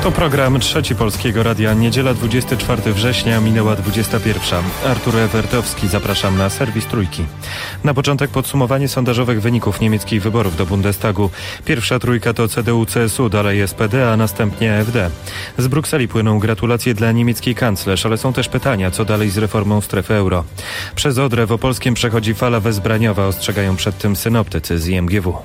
To program Trzeci Polskiego Radia. Niedziela 24 września, minęła 21. Artur Ewertowski, zapraszam na serwis Trójki. Na początek podsumowanie sondażowych wyników niemieckich wyborów do Bundestagu. Pierwsza trójka to CDU-CSU, dalej SPD, a następnie AfD. Z Brukseli płyną gratulacje dla niemieckiej kanclerz, ale są też pytania, co dalej z reformą strefy euro. Przez Odrę w Opolskiem przechodzi fala wezbraniowa, ostrzegają przed tym synoptycy z IMGW.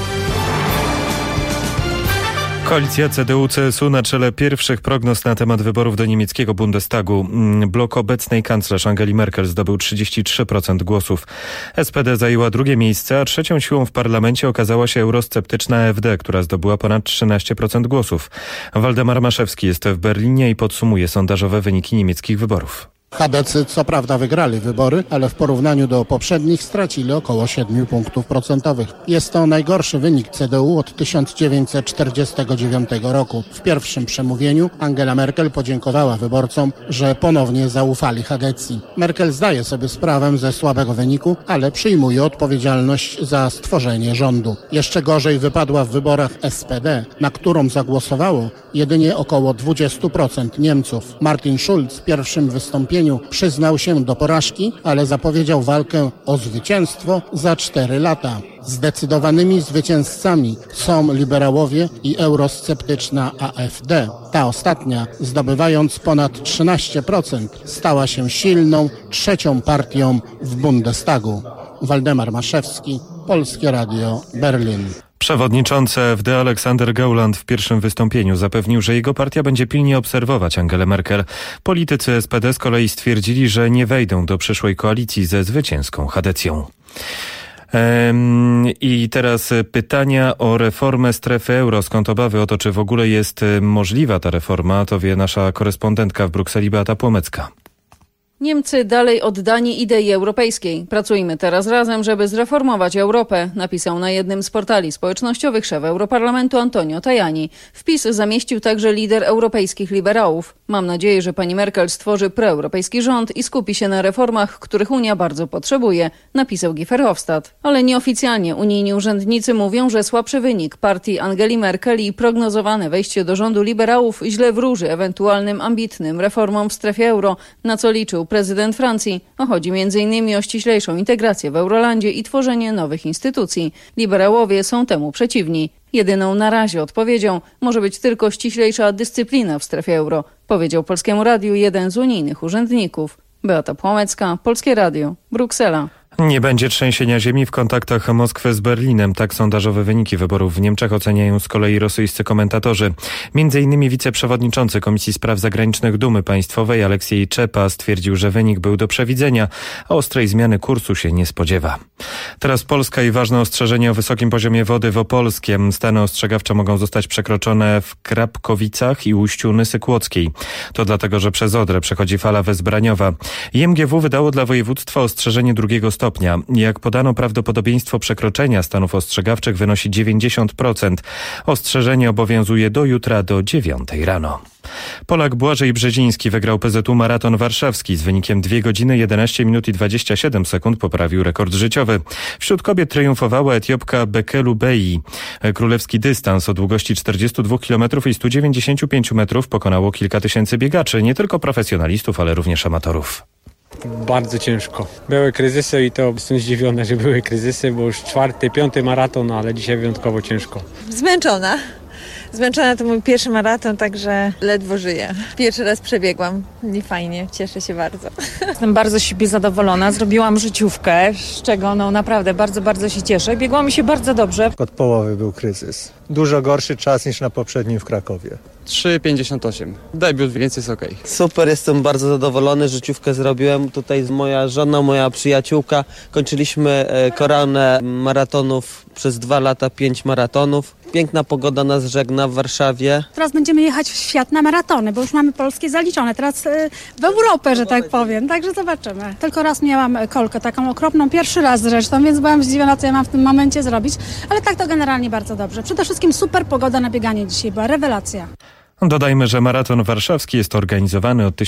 Koalicja CDU-CSU na czele pierwszych prognoz na temat wyborów do niemieckiego Bundestagu. Blok obecnej kanclerz Angeli Merkel zdobył 33% głosów. SPD zajęła drugie miejsce, a trzecią siłą w parlamencie okazała się eurosceptyczna AfD, która zdobyła ponad 13% głosów. Waldemar Maszewski jest w Berlinie i podsumuje sondażowe wyniki niemieckich wyborów. Chadecy co prawda wygrali wybory, ale w porównaniu do poprzednich stracili około 7 punktów procentowych. Jest to najgorszy wynik CDU od 1949 roku. W pierwszym przemówieniu Angela Merkel podziękowała wyborcom, że ponownie zaufali Chadecji. Merkel zdaje sobie sprawę ze słabego wyniku, ale przyjmuje odpowiedzialność za stworzenie rządu. Jeszcze gorzej wypadła w wyborach SPD, na którą zagłosowało jedynie około 20% Niemców. Martin Schulz w pierwszym wystąpieniu przyznał się do porażki, ale zapowiedział walkę o zwycięstwo za 4 lata. Zdecydowanymi zwycięzcami są liberałowie i eurosceptyczna AfD. Ta ostatnia, zdobywając ponad 13%, stała się silną trzecią partią w Bundestagu. Waldemar Maszewski, Polskie Radio, Berlin. Przewodniczący AfD Aleksander Gauland w pierwszym wystąpieniu zapewnił, że jego partia będzie pilnie obserwować Angelę Merkel. Politycy SPD z kolei stwierdzili, że nie wejdą do przyszłej koalicji ze zwycięską Chadecją. I teraz pytania o reformę strefy euro. Skąd obawy o to, czy w ogóle jest możliwa ta reforma, to wie nasza korespondentka w Brukseli Beata Płomecka. Niemcy dalej oddani idei europejskiej. Pracujmy teraz razem, żeby zreformować Europę, napisał na jednym z portali społecznościowych szef Europarlamentu Antonio Tajani. Wpis zamieścił także lider europejskich liberałów. Mam nadzieję, że pani Merkel stworzy proeuropejski rząd i skupi się na reformach, których Unia bardzo potrzebuje, napisał Guy Verhofstadt. Ale nieoficjalnie unijni urzędnicy mówią, że słabszy wynik partii Angeli Merkel i prognozowane wejście do rządu liberałów źle wróży ewentualnym ambitnym reformom w strefie euro, na co liczył prezydent Francji. Chodzi m.in. o ściślejszą integrację w Eurolandzie i tworzenie nowych instytucji. Liberałowie są temu przeciwni. Jedyną na razie odpowiedzią może być tylko ściślejsza dyscyplina w strefie euro, powiedział Polskiemu Radiu jeden z unijnych urzędników. Beata Płomecka, Polskie Radio, Bruksela. Nie będzie trzęsienia ziemi w kontaktach Moskwy z Berlinem. Tak sondażowe wyniki wyborów w Niemczech oceniają z kolei rosyjscy komentatorzy. Między innymi wiceprzewodniczący Komisji Spraw Zagranicznych Dumy Państwowej Aleksiej Czepa stwierdził, że wynik był do przewidzenia, a ostrej zmiany kursu się nie spodziewa. Teraz Polska i ważne ostrzeżenie o wysokim poziomie wody w Opolskiem. Stany ostrzegawcze mogą zostać przekroczone w Krapkowicach i ujściu Nysy Kłodzkiej. To dlatego, że przez Odrę przechodzi fala wezbraniowa. IMGW wydało dla województwa ostrzeżenie drugiego stopnia. Jak podano, prawdopodobieństwo przekroczenia stanów ostrzegawczych wynosi 90%. Ostrzeżenie obowiązuje do jutra do 9 rano. Polak Błażej Brzeziński wygrał PZU Maraton Warszawski z wynikiem 2 godziny 11 minut i 27 sekund, poprawił rekord życiowy. Wśród kobiet triumfowała Etiopka Bekelu Beyi. Królewski dystans o długości 42 km i 195 metrów pokonało kilka tysięcy biegaczy, nie tylko profesjonalistów, ale również amatorów. Bardzo ciężko. Były kryzysy i to jestem zdziwiony, że były kryzysy, bo już 4., 5. maraton, ale dzisiaj wyjątkowo ciężko. Zmęczona. To mój pierwszy maraton, także ledwo żyję. Pierwszy raz przebiegłam. Nie fajnie, cieszę się bardzo. Jestem bardzo z siebie zadowolona. Zrobiłam życiówkę, z czego naprawdę bardzo się cieszę. Biegło mi się bardzo dobrze. Od połowy był kryzys. Dużo gorszy czas niż na poprzednim w Krakowie. 3,58. Debiut, więc jest okej. Super, jestem bardzo zadowolony. Życiówkę zrobiłem. Tutaj moja żona, moja przyjaciółka. Kończyliśmy koronę maratonów przez 2 lata, 5 maratonów. Piękna pogoda nas żegna w Warszawie. Teraz będziemy jechać w świat na maratony, bo już mamy polskie zaliczone. Teraz w Europę, że tak powiem. Także zobaczymy. Tylko raz miałam kolkę taką okropną, pierwszy raz zresztą, więc byłam zdziwiona, co ja mam w tym momencie zrobić. Ale tak to generalnie bardzo dobrze. Przede wszystkim super pogoda na bieganie dzisiaj była. Rewelacja. Dodajmy, że Maraton Warszawski jest organizowany od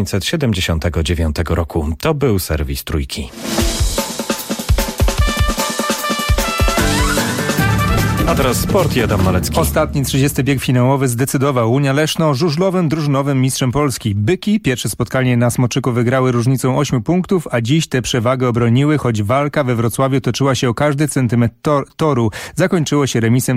1979 roku. To był serwis Trójki. A teraz sport i Adam Malecki. Ostatni 30. bieg finałowy zdecydował. Unia Leszno żużlowym drużynowym mistrzem Polski. Byki pierwsze spotkanie na Smoczyku wygrały różnicą 8 punktów, a dziś tę przewagę obroniły, choć walka we Wrocławiu toczyła się o każdy centymetr toru. Zakończyło się remisem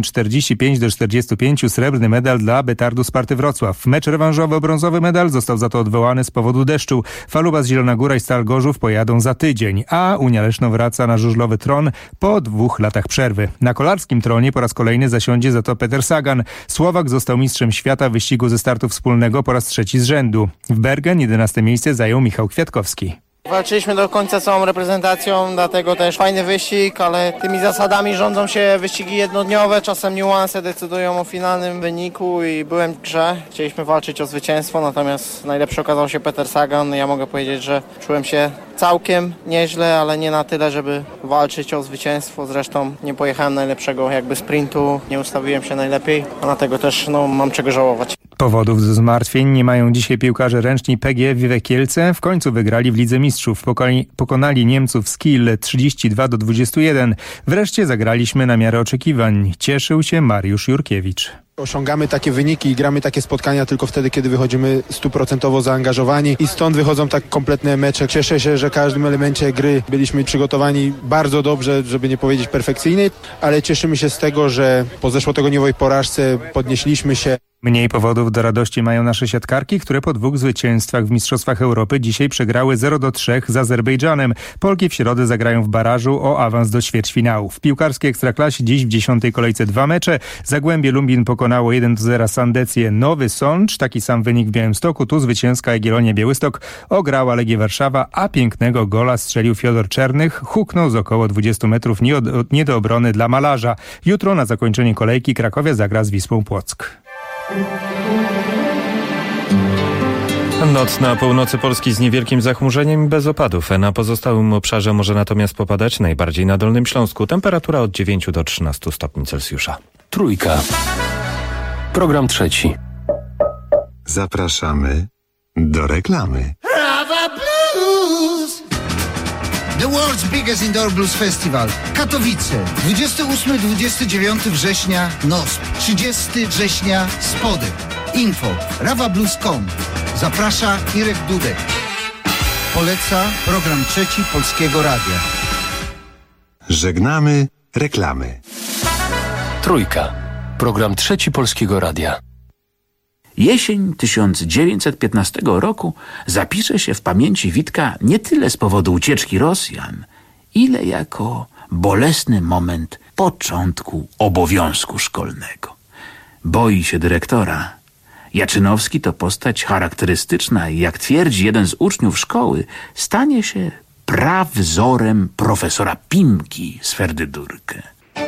45-45, srebrny medal dla Betardu Sparty Wrocław. Mecz rewanżowy o brązowy medal został za to odwołany z powodu deszczu. Falubas, Zielona Góra i Stal Gorzów pojadą za tydzień, a Unia Leszno wraca na żużlowy tron po 2 latach przerwy. Na kolarskim tronie po raz kolejny zasiądzie za to Peter Sagan. Słowak został mistrzem świata w wyścigu ze startu wspólnego po raz 3 z rzędu. W Bergen 11. miejsce zajął Michał Kwiatkowski. Walczyliśmy do końca całą reprezentacją, dlatego też fajny wyścig, ale tymi zasadami rządzą się wyścigi jednodniowe, czasem niuanse decydują o finalnym wyniku i byłem w grze. Chcieliśmy walczyć o zwycięstwo, natomiast najlepszy okazał się Peter Sagan. Ja mogę powiedzieć, że czułem się całkiem nieźle, ale nie na tyle, żeby walczyć o zwycięstwo. Zresztą nie pojechałem najlepszego sprintu, nie ustawiłem się najlepiej, a dlatego też mam czego żałować. Powodów do zmartwień nie mają dzisiaj piłkarze ręczni PGE Wiwe Kielce. W końcu wygrali w Lidze Mistrzów. Pokonali Niemców z Kiel 32-21. Wreszcie zagraliśmy na miarę oczekiwań. Cieszył się Mariusz Jurkiewicz. Osiągamy takie wyniki i gramy takie spotkania tylko wtedy, kiedy wychodzimy 100% zaangażowani i stąd wychodzą tak kompletne mecze. Cieszę się, że w każdym elemencie gry byliśmy przygotowani bardzo dobrze, żeby nie powiedzieć perfekcyjnie, ale cieszymy się z tego, że po zeszłotygodniowej porażce podnieśliśmy się. Mniej powodów do radości mają nasze siatkarki, które po 2 zwycięstwach w Mistrzostwach Europy dzisiaj przegrały 0-3 z Azerbejdżanem. Polki w środę zagrają w barażu o awans do ćwierćfinału. W piłkarskiej Ekstraklasie dziś w 10. kolejce 2 mecze. Zagłębie Lublin pokonało 1-0 Sandecję Nowy Sącz. Taki sam wynik w Białymstoku. Tu zwycięska Jagiellonia Białystok ograła Legię Warszawa, a pięknego gola strzelił Fiodor Czernych. Huknął z około 20 metrów nie do obrony dla malarza. Jutro na zakończenie kolejki Krakowia zagra z Wisłą Płock. Noc na północy Polski z niewielkim zachmurzeniem i bez opadów. Na pozostałym obszarze może natomiast popadać, najbardziej na Dolnym Śląsku. Temperatura od 9 do 13 stopni Celsjusza. Trójka. Program trzeci. Zapraszamy do reklamy. Rawa Blues! The World's Biggest Indoor Blues Festival. Katowice. 28-29 września NOSP. 30 września Spodek. Info rawablues.com. Zaprasza Irek Dudek. Poleca program trzeci Polskiego Radia. Żegnamy reklamy. Trójka. Program trzeci Polskiego Radia. Jesień 1915 roku zapisze się w pamięci Witka nie tyle z powodu ucieczki Rosjan, ile jako bolesny moment początku obowiązku szkolnego. Boi się dyrektora. Jaczynowski to postać charakterystyczna i, jak twierdzi jeden z uczniów szkoły, stanie się prawzorem profesora Pimki z Ferdydurkę.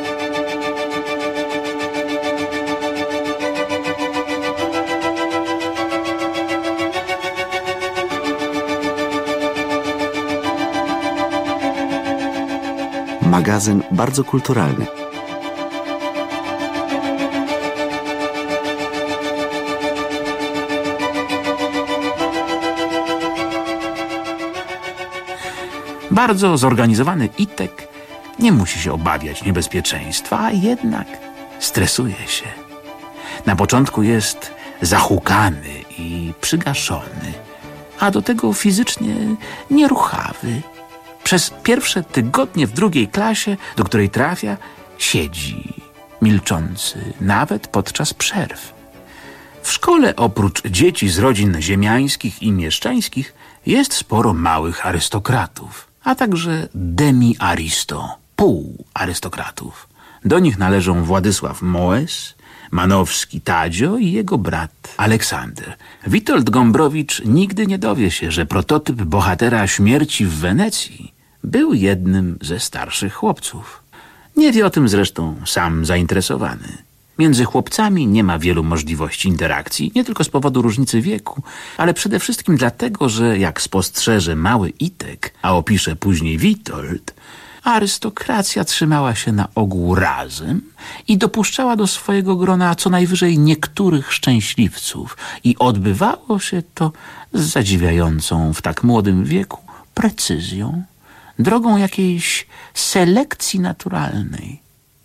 Magazyn bardzo kulturalny. Bardzo zorganizowany Itek nie musi się obawiać niebezpieczeństwa, a jednak stresuje się. Na początku jest zahukany i przygaszony, a do tego fizycznie nieruchawy. Przez pierwsze tygodnie w 2. klasie, do której trafia, siedzi, milczący, nawet podczas przerw. W szkole oprócz dzieci z rodzin ziemiańskich i mieszczańskich jest sporo małych arystokratów, a także półarystokratów. Do nich należą Władysław Moes, Manowski Tadzio i jego brat Aleksander. Witold Gombrowicz nigdy nie dowie się, że prototyp bohatera Śmierci w Wenecji był jednym ze starszych chłopców. Nie wie o tym zresztą sam zainteresowany. Między chłopcami nie ma wielu możliwości interakcji, nie tylko z powodu różnicy wieku, ale przede wszystkim dlatego, że jak spostrzeże mały Itek, a opisze później Witold, arystokracja trzymała się na ogół razem i dopuszczała do swojego grona co najwyżej niektórych szczęśliwców i odbywało się to z zadziwiającą w tak młodym wieku precyzją, drogą jakiejś selekcji naturalnej.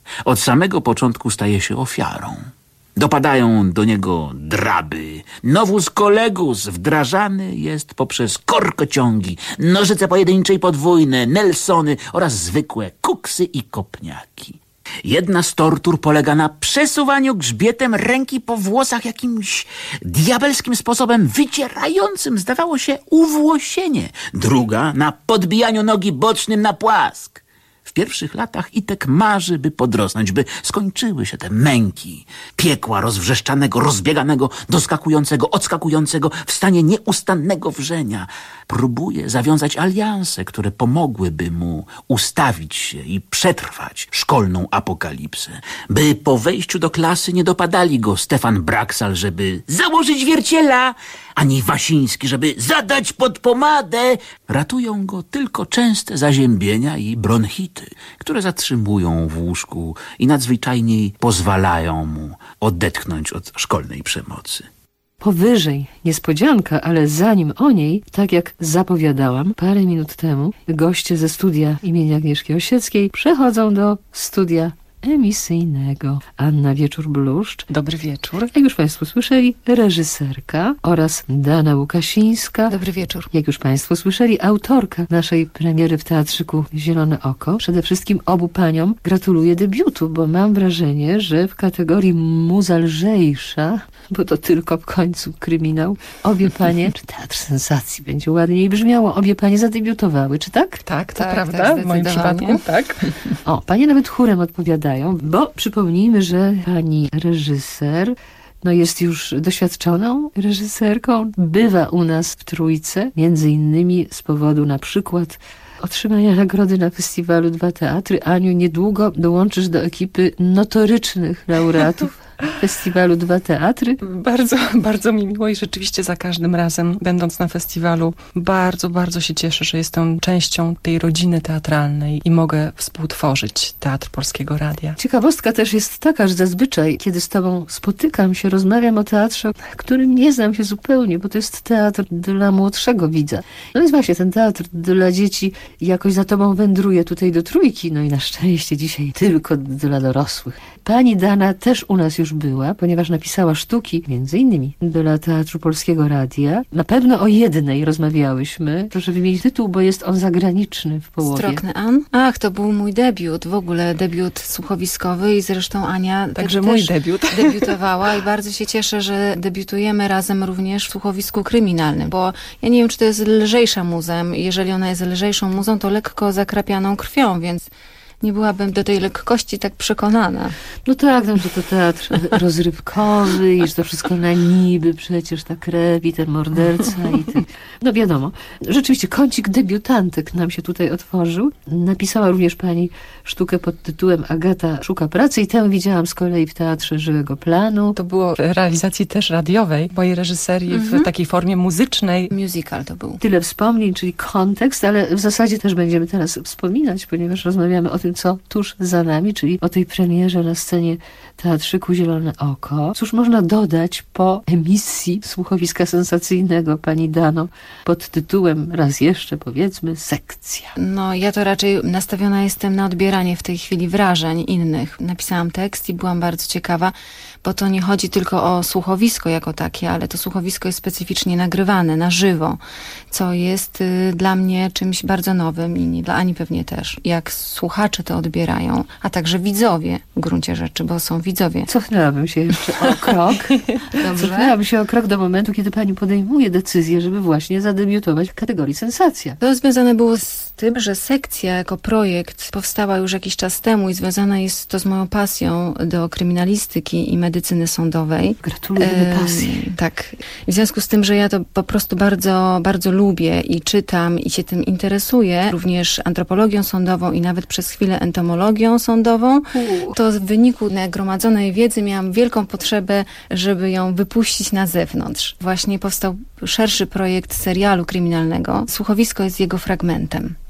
Od samego początku staje się ofiarą. Dopadają do niego draby. Novus collegus wdrażany jest poprzez korkociągi, nożyce pojedyncze i podwójne, Nelsony oraz zwykłe kuksy i kopniaki. Jedna z tortur polega na przesuwaniu grzbietem ręki po włosach jakimś diabelskim sposobem wycierającym, zdawało się, uwłosienie. Druga na podbijaniu nogi bocznym na płask. W pierwszych latach Itek marzy, by podrosnąć, by skończyły się te męki. Piekła rozwrzeszczanego, rozbieganego, doskakującego, odskakującego w stanie nieustannego wrzenia. Próbuje zawiązać alianse, które pomogłyby mu ustawić się i przetrwać szkolną apokalipsę. By po wejściu do klasy nie dopadali go Stefan Braksal, żeby założyć wierciela, ani Wasiński, żeby zadać pod pomadę. Ratują go tylko częste zaziębienia i bronchity, które zatrzymują w łóżku i nadzwyczajnie pozwalają mu odetchnąć od szkolnej przemocy. Powyżej niespodzianka, ale zanim o niej, tak jak zapowiadałam parę minut temu, goście ze studia imienia Agnieszki Osieckiej przechodzą do studia emisyjnego. Anna Wieczór-Bluszcz. Dobry wieczór. Jak już Państwo słyszeli, reżyserka oraz Dana Łukasińska. Dobry wieczór. Jak już Państwo słyszeli, autorka naszej premiery w Teatrzyku Zielone Oko. Przede wszystkim obu paniom gratuluję debiutu, bo mam wrażenie, że w kategorii muza lżejsza, bo to tylko w końcu kryminał, obie panie, czy teatr sensacji będzie ładniej brzmiało, obie panie zadebiutowały, czy tak? Tak, to prawda, w moim przypadku, tak. O, panie nawet chórem odpowiadają, bo przypomnijmy, że pani reżyser jest już doświadczoną reżyserką, bywa u nas w Trójce, między innymi z powodu na przykład otrzymania nagrody na festiwalu Dwa Teatry. Aniu, niedługo dołączysz do ekipy notorycznych laureatów festiwalu Dwa Teatry. Bardzo, bardzo mi miło i rzeczywiście za każdym razem, będąc na festiwalu, bardzo, bardzo się cieszę, że jestem częścią tej rodziny teatralnej i mogę współtworzyć Teatr Polskiego Radia. Ciekawostka też jest taka, że zazwyczaj, kiedy z tobą spotykam się, rozmawiam o teatrze, którym nie znam się zupełnie, bo to jest teatr dla młodszego widza. No więc właśnie ten teatr dla dzieci jakoś za tobą wędruje tutaj do Trójki, no i na szczęście dzisiaj tylko dla dorosłych. Pani Dana też u nas już była, ponieważ napisała sztuki, między innymi dla Teatru Polskiego Radia. Na pewno o jednej rozmawiałyśmy. Proszę wymienić tytuł, bo jest on zagraniczny w połowie. Strokny An? Ach, to był mój debiut, w ogóle debiut słuchowiskowy i zresztą Ania także mój debiut. Debiutowała i bardzo się cieszę, że debiutujemy razem również w słuchowisku kryminalnym, bo ja nie wiem, czy to jest lżejsza muzą. Jeżeli ona jest lżejszą muzą, to lekko zakrapianą krwią, więc nie byłabym do tej lekkości tak przekonana. No tak, że to teatr rozrywkowy i że to wszystko na niby, przecież ta krew i ten morderca i ten... No wiadomo, rzeczywiście kącik debiutantek nam się tutaj otworzył. Napisała również pani sztukę pod tytułem Agata szuka pracy i tę widziałam z kolei w Teatrze Żywego Planu. To było w realizacji też radiowej, mojej reżyserii w takiej formie muzycznej. Musical to był. Tyle wspomnień, czyli kontekst, ale w zasadzie też będziemy teraz wspominać, ponieważ rozmawiamy o tym, co tuż za nami, czyli o tej premierze na scenie Teatrzyku Zielone Oko. Cóż można dodać po emisji słuchowiska sensacyjnego pani Dano pod tytułem, raz jeszcze powiedzmy, Sekcja. No ja to raczej nastawiona jestem na odbieranie w tej chwili wrażeń innych. Napisałam tekst i byłam bardzo ciekawa, bo to nie chodzi tylko o słuchowisko jako takie, ale to słuchowisko jest specyficznie nagrywane na żywo, co jest dla mnie czymś bardzo nowym i dla Ani pewnie też. Jak słuchacze to odbierają, a także widzowie w gruncie rzeczy, bo są widzowie. Cofnęłabym się jeszcze o krok. Cofnęłabym się o krok do momentu, kiedy pani podejmuje decyzję, żeby właśnie zadebiutować w kategorii sensacja. To związane było z tym, że Sekcja jako projekt powstała już jakiś czas temu i związana jest to z moją pasją do kryminalistyki i medycyny sądowej. Gratulujemy pasji. Tak. W związku z tym, że ja to po prostu bardzo, bardzo lubię i czytam i się tym interesuję, również antropologią sądową i nawet przez chwilę entomologią sądową, to w wyniku nagromadzonej wiedzy miałam wielką potrzebę, żeby ją wypuścić na zewnątrz. Właśnie powstał szerszy projekt serialu kryminalnego. Słuchowisko jest jego fragmentem.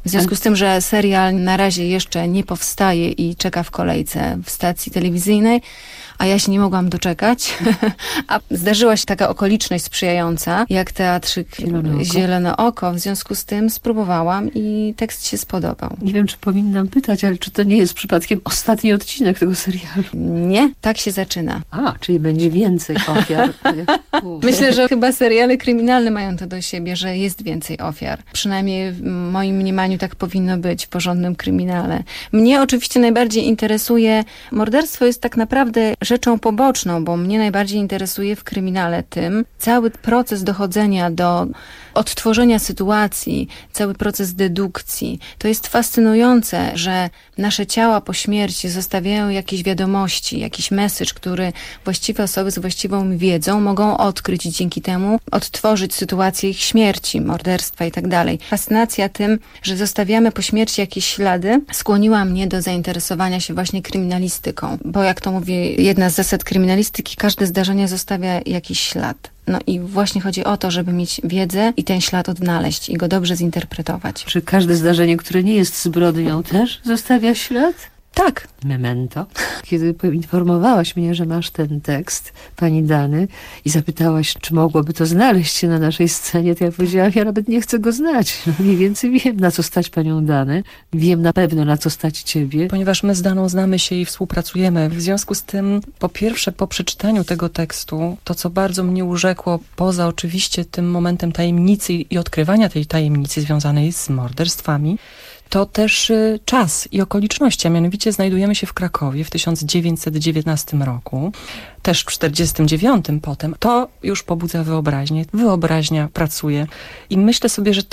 W związku z tym, że serial na razie jeszcze nie powstaje i czeka w kolejce w stacji telewizyjnej, a ja się nie mogłam doczekać, a zdarzyła się taka okoliczność sprzyjająca, jak teatrzyk Zielone Oko. W związku z tym spróbowałam i tekst się spodobał. Nie wiem, czy powinnam pytać, ale czy to nie jest przypadkiem ostatni odcinek tego serialu? Nie, tak się zaczyna. Czyli będzie więcej ofiar. Myślę, że chyba seriale kryminalne mają to do siebie, że jest więcej ofiar. Przynajmniej w moim mniemaniu tak powinno być w porządnym kryminale. Mnie oczywiście najbardziej interesuje, morderstwo jest tak naprawdę rzeczą poboczną, bo mnie najbardziej interesuje w kryminale tym cały proces dochodzenia do odtworzenia sytuacji, cały proces dedukcji. To jest fascynujące, że nasze ciała po śmierci zostawiają jakieś wiadomości, jakiś message, który właściwe osoby z właściwą wiedzą mogą odkryć i dzięki temu odtworzyć sytuację ich śmierci, morderstwa i tak dalej. Fascynacja tym, że zostawiamy po śmierci jakieś ślady, skłoniła mnie do zainteresowania się właśnie kryminalistyką, bo jak to mówi jedna z zasad kryminalistyki, każde zdarzenie zostawia jakiś ślad. No i właśnie chodzi o to, żeby mieć wiedzę i ten ślad odnaleźć i go dobrze zinterpretować. Czy każde zdarzenie, które nie jest zbrodnią, też zostawia ślad? Tak. Memento. Kiedy poinformowałaś mnie, że masz ten tekst, pani Dany, i zapytałaś, czy mogłoby to znaleźć się na naszej scenie, to ja powiedziałam, ja nawet nie chcę go znać. Mniej więcej wiem, na co stać panią Danę. Wiem na pewno, na co stać ciebie. Ponieważ my z Daną znamy się i współpracujemy. W związku z tym, po pierwsze, po przeczytaniu tego tekstu, to co bardzo mnie urzekło, poza oczywiście tym momentem tajemnicy i odkrywania tej tajemnicy związanej z morderstwami, to też czas i okoliczności, a mianowicie znajdujemy się w Krakowie w 1919 roku, też w 1949 potem. To już pobudza wyobraźnię. Wyobraźnia pracuje i myślę sobie, że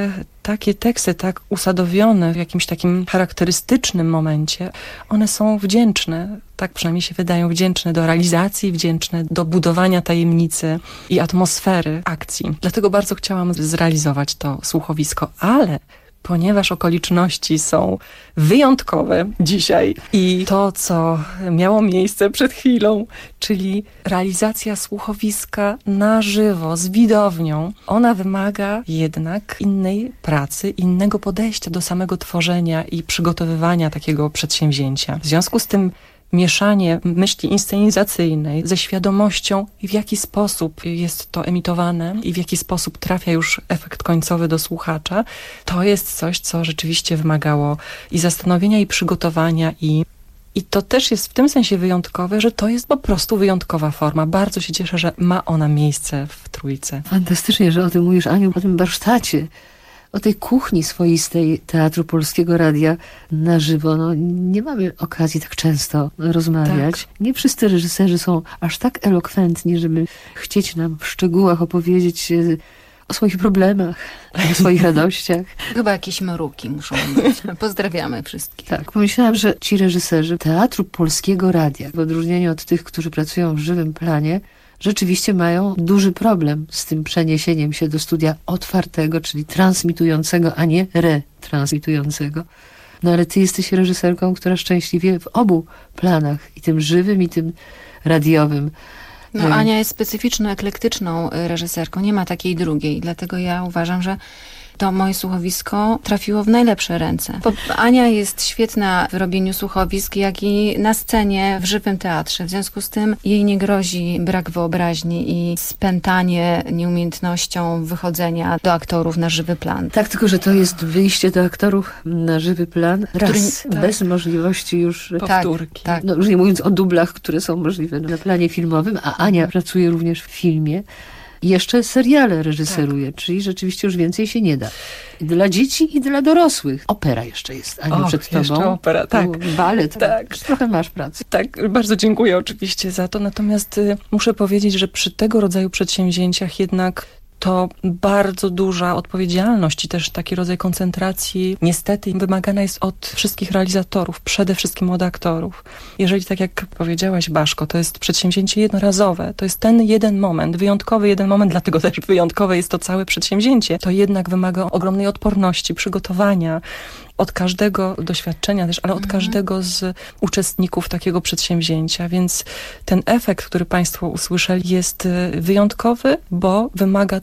takie teksty tak usadowione w jakimś takim charakterystycznym momencie, one są wdzięczne, tak przynajmniej się wydają, wdzięczne do realizacji, wdzięczne do budowania tajemnicy i atmosfery akcji. Dlatego bardzo chciałam zrealizować to słuchowisko, ale ponieważ okoliczności są wyjątkowe dzisiaj i to, co miało miejsce przed chwilą, czyli realizacja słuchowiska na żywo, z widownią, ona wymaga jednak innej pracy, innego podejścia do samego tworzenia i przygotowywania takiego przedsięwzięcia. W związku z tym mieszanie myśli inscenizacyjnej ze świadomością, w jaki sposób jest to emitowane i w jaki sposób trafia już efekt końcowy do słuchacza, to jest coś, co rzeczywiście wymagało i zastanowienia, i przygotowania, i to też jest w tym sensie wyjątkowe, że to jest po prostu wyjątkowa forma. Bardzo się cieszę, że ma ona miejsce w Trójce. Fantastycznie, że o tym mówisz, Aniu, o tym warsztacie, o tej kuchni swoistej Teatru Polskiego Radia na żywo. No, nie mamy okazji tak często rozmawiać. Tak. Nie wszyscy reżyserzy są aż tak elokwentni, żeby chcieć nam w szczegółach opowiedzieć o swoich problemach, o swoich radościach. Chyba jakieś mruki muszą być. Pozdrawiamy wszystkich. Tak, pomyślałam, że ci reżyserzy Teatru Polskiego Radia, w odróżnieniu od tych, którzy pracują w żywym planie, rzeczywiście mają duży problem z tym przeniesieniem się do studia otwartego, czyli transmitującego, a nie retransmitującego. No ale ty jesteś reżyserką, która szczęśliwie w obu planach, i tym żywym, i tym radiowym. No Ania jest specyficzną, eklektyczną reżyserką, nie ma takiej drugiej, dlatego ja uważam, że to moje słuchowisko trafiło w najlepsze ręce. Ania jest świetna w robieniu słuchowisk, jak i na scenie, w żywym teatrze. W związku z tym jej nie grozi brak wyobraźni i spętanie nieumiejętnością wychodzenia do aktorów na żywy plan. Tak, tylko że to jest wyjście do aktorów na żywy plan raz, bez możliwości już powtórki. Tak. No, już nie mówiąc o dublach, które są możliwe na planie filmowym, a Ania pracuje również w filmie. I jeszcze seriale reżyseruje, czyli rzeczywiście już więcej się nie da. Dla dzieci i dla dorosłych. Opera jeszcze jest, Aniu, przed tobą. Jeszcze opera, tak. Balet, tak. Trochę masz pracy. Tak, bardzo dziękuję oczywiście za to, natomiast muszę powiedzieć, że przy tego rodzaju przedsięwzięciach jednak to bardzo duża odpowiedzialność i też taki rodzaj koncentracji niestety wymagana jest od wszystkich realizatorów, przede wszystkim od aktorów. Jeżeli, tak jak powiedziałaś, Baszko, to jest przedsięwzięcie jednorazowe, to jest ten jeden moment, wyjątkowy jeden moment, dlatego też wyjątkowe jest to całe przedsięwzięcie, to jednak wymaga ogromnej odporności, przygotowania, od każdego doświadczenia też, ale od każdego z uczestników takiego przedsięwzięcia, więc ten efekt, który Państwo usłyszeli, jest wyjątkowy, bo wymaga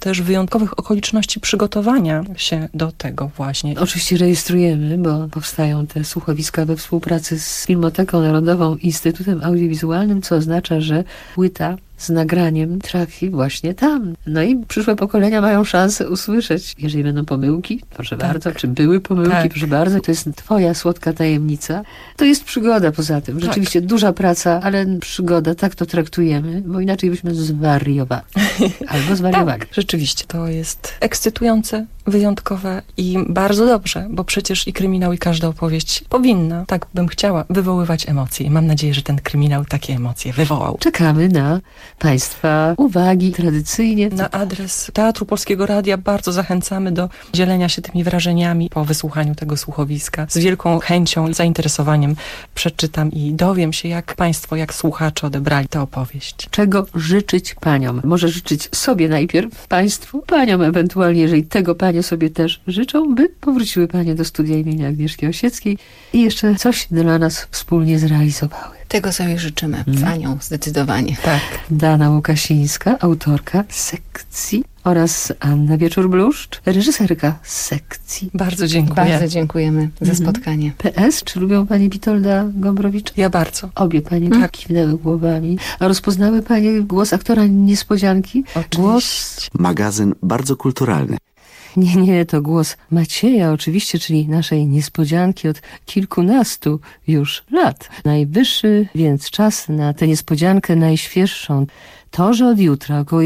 też wyjątkowych okoliczności przygotowania się do tego właśnie. Oczywiście rejestrujemy, bo powstają te słuchowiska we współpracy z Filmoteką Narodową i Instytutem Audiowizualnym, co oznacza, że płyta z nagraniem trafi właśnie tam. No i przyszłe pokolenia mają szansę usłyszeć. Jeżeli będą pomyłki, proszę bardzo. Czy były pomyłki, proszę bardzo. To jest twoja słodka tajemnica. To jest przygoda poza tym. Rzeczywiście duża praca, ale przygoda, tak to traktujemy, bo inaczej byśmy zwariowali. Albo zwariowali. Tak, rzeczywiście. To jest ekscytujące, wyjątkowe i bardzo dobrze, bo przecież i kryminał, i każda opowieść powinna, tak bym chciała, wywoływać emocje. I mam nadzieję, że ten kryminał takie emocje wywołał. Czekamy na Państwa uwagi tradycyjnie. Na adres Teatru Polskiego Radia bardzo zachęcamy do dzielenia się tymi wrażeniami po wysłuchaniu tego słuchowiska. Z wielką chęcią i zainteresowaniem przeczytam i dowiem się, jak Państwo, jak słuchacze odebrali tę opowieść. Czego życzyć paniom? Może życzyć sobie najpierw, Państwu, paniom ewentualnie, jeżeli tego panie sobie też życzą, by powróciły panie do studia imienia Agnieszki Osieckiej i jeszcze coś dla nas wspólnie zrealizowały. Tego sobie życzymy. Panią zdecydowanie. Tak. Dana Łukasińska, autorka sekcji, oraz Anna Wieczór-Bluszcz, reżyserka sekcji. Bardzo dziękuję. Bardzo dziękujemy za spotkanie. PS, czy lubią pani Witolda Gombrowicza? Ja bardzo. Obie panie kiwnęły głowami. A rozpoznały panie głos aktora Niespodzianki? Oczywiście. Głos... Magazyn bardzo kulturalny. Nie, to głos Macieja oczywiście, czyli naszej niespodzianki od kilkunastu już lat. Najwyższy więc czas na tę niespodziankę najświeższą. To, że od jutra około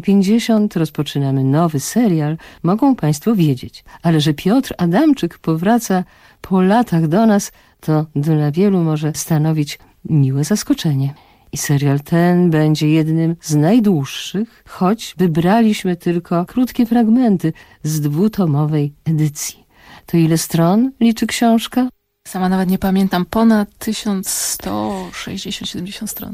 11:50 rozpoczynamy nowy serial, mogą Państwo wiedzieć. Ale że Piotr Adamczyk powraca po latach do nas, to dla wielu może stanowić miłe zaskoczenie. I serial ten będzie jednym z najdłuższych, choć wybraliśmy tylko krótkie fragmenty z 2-tomowej edycji. To ile stron liczy książka? Sama nawet nie pamiętam, ponad 1160-70 stron.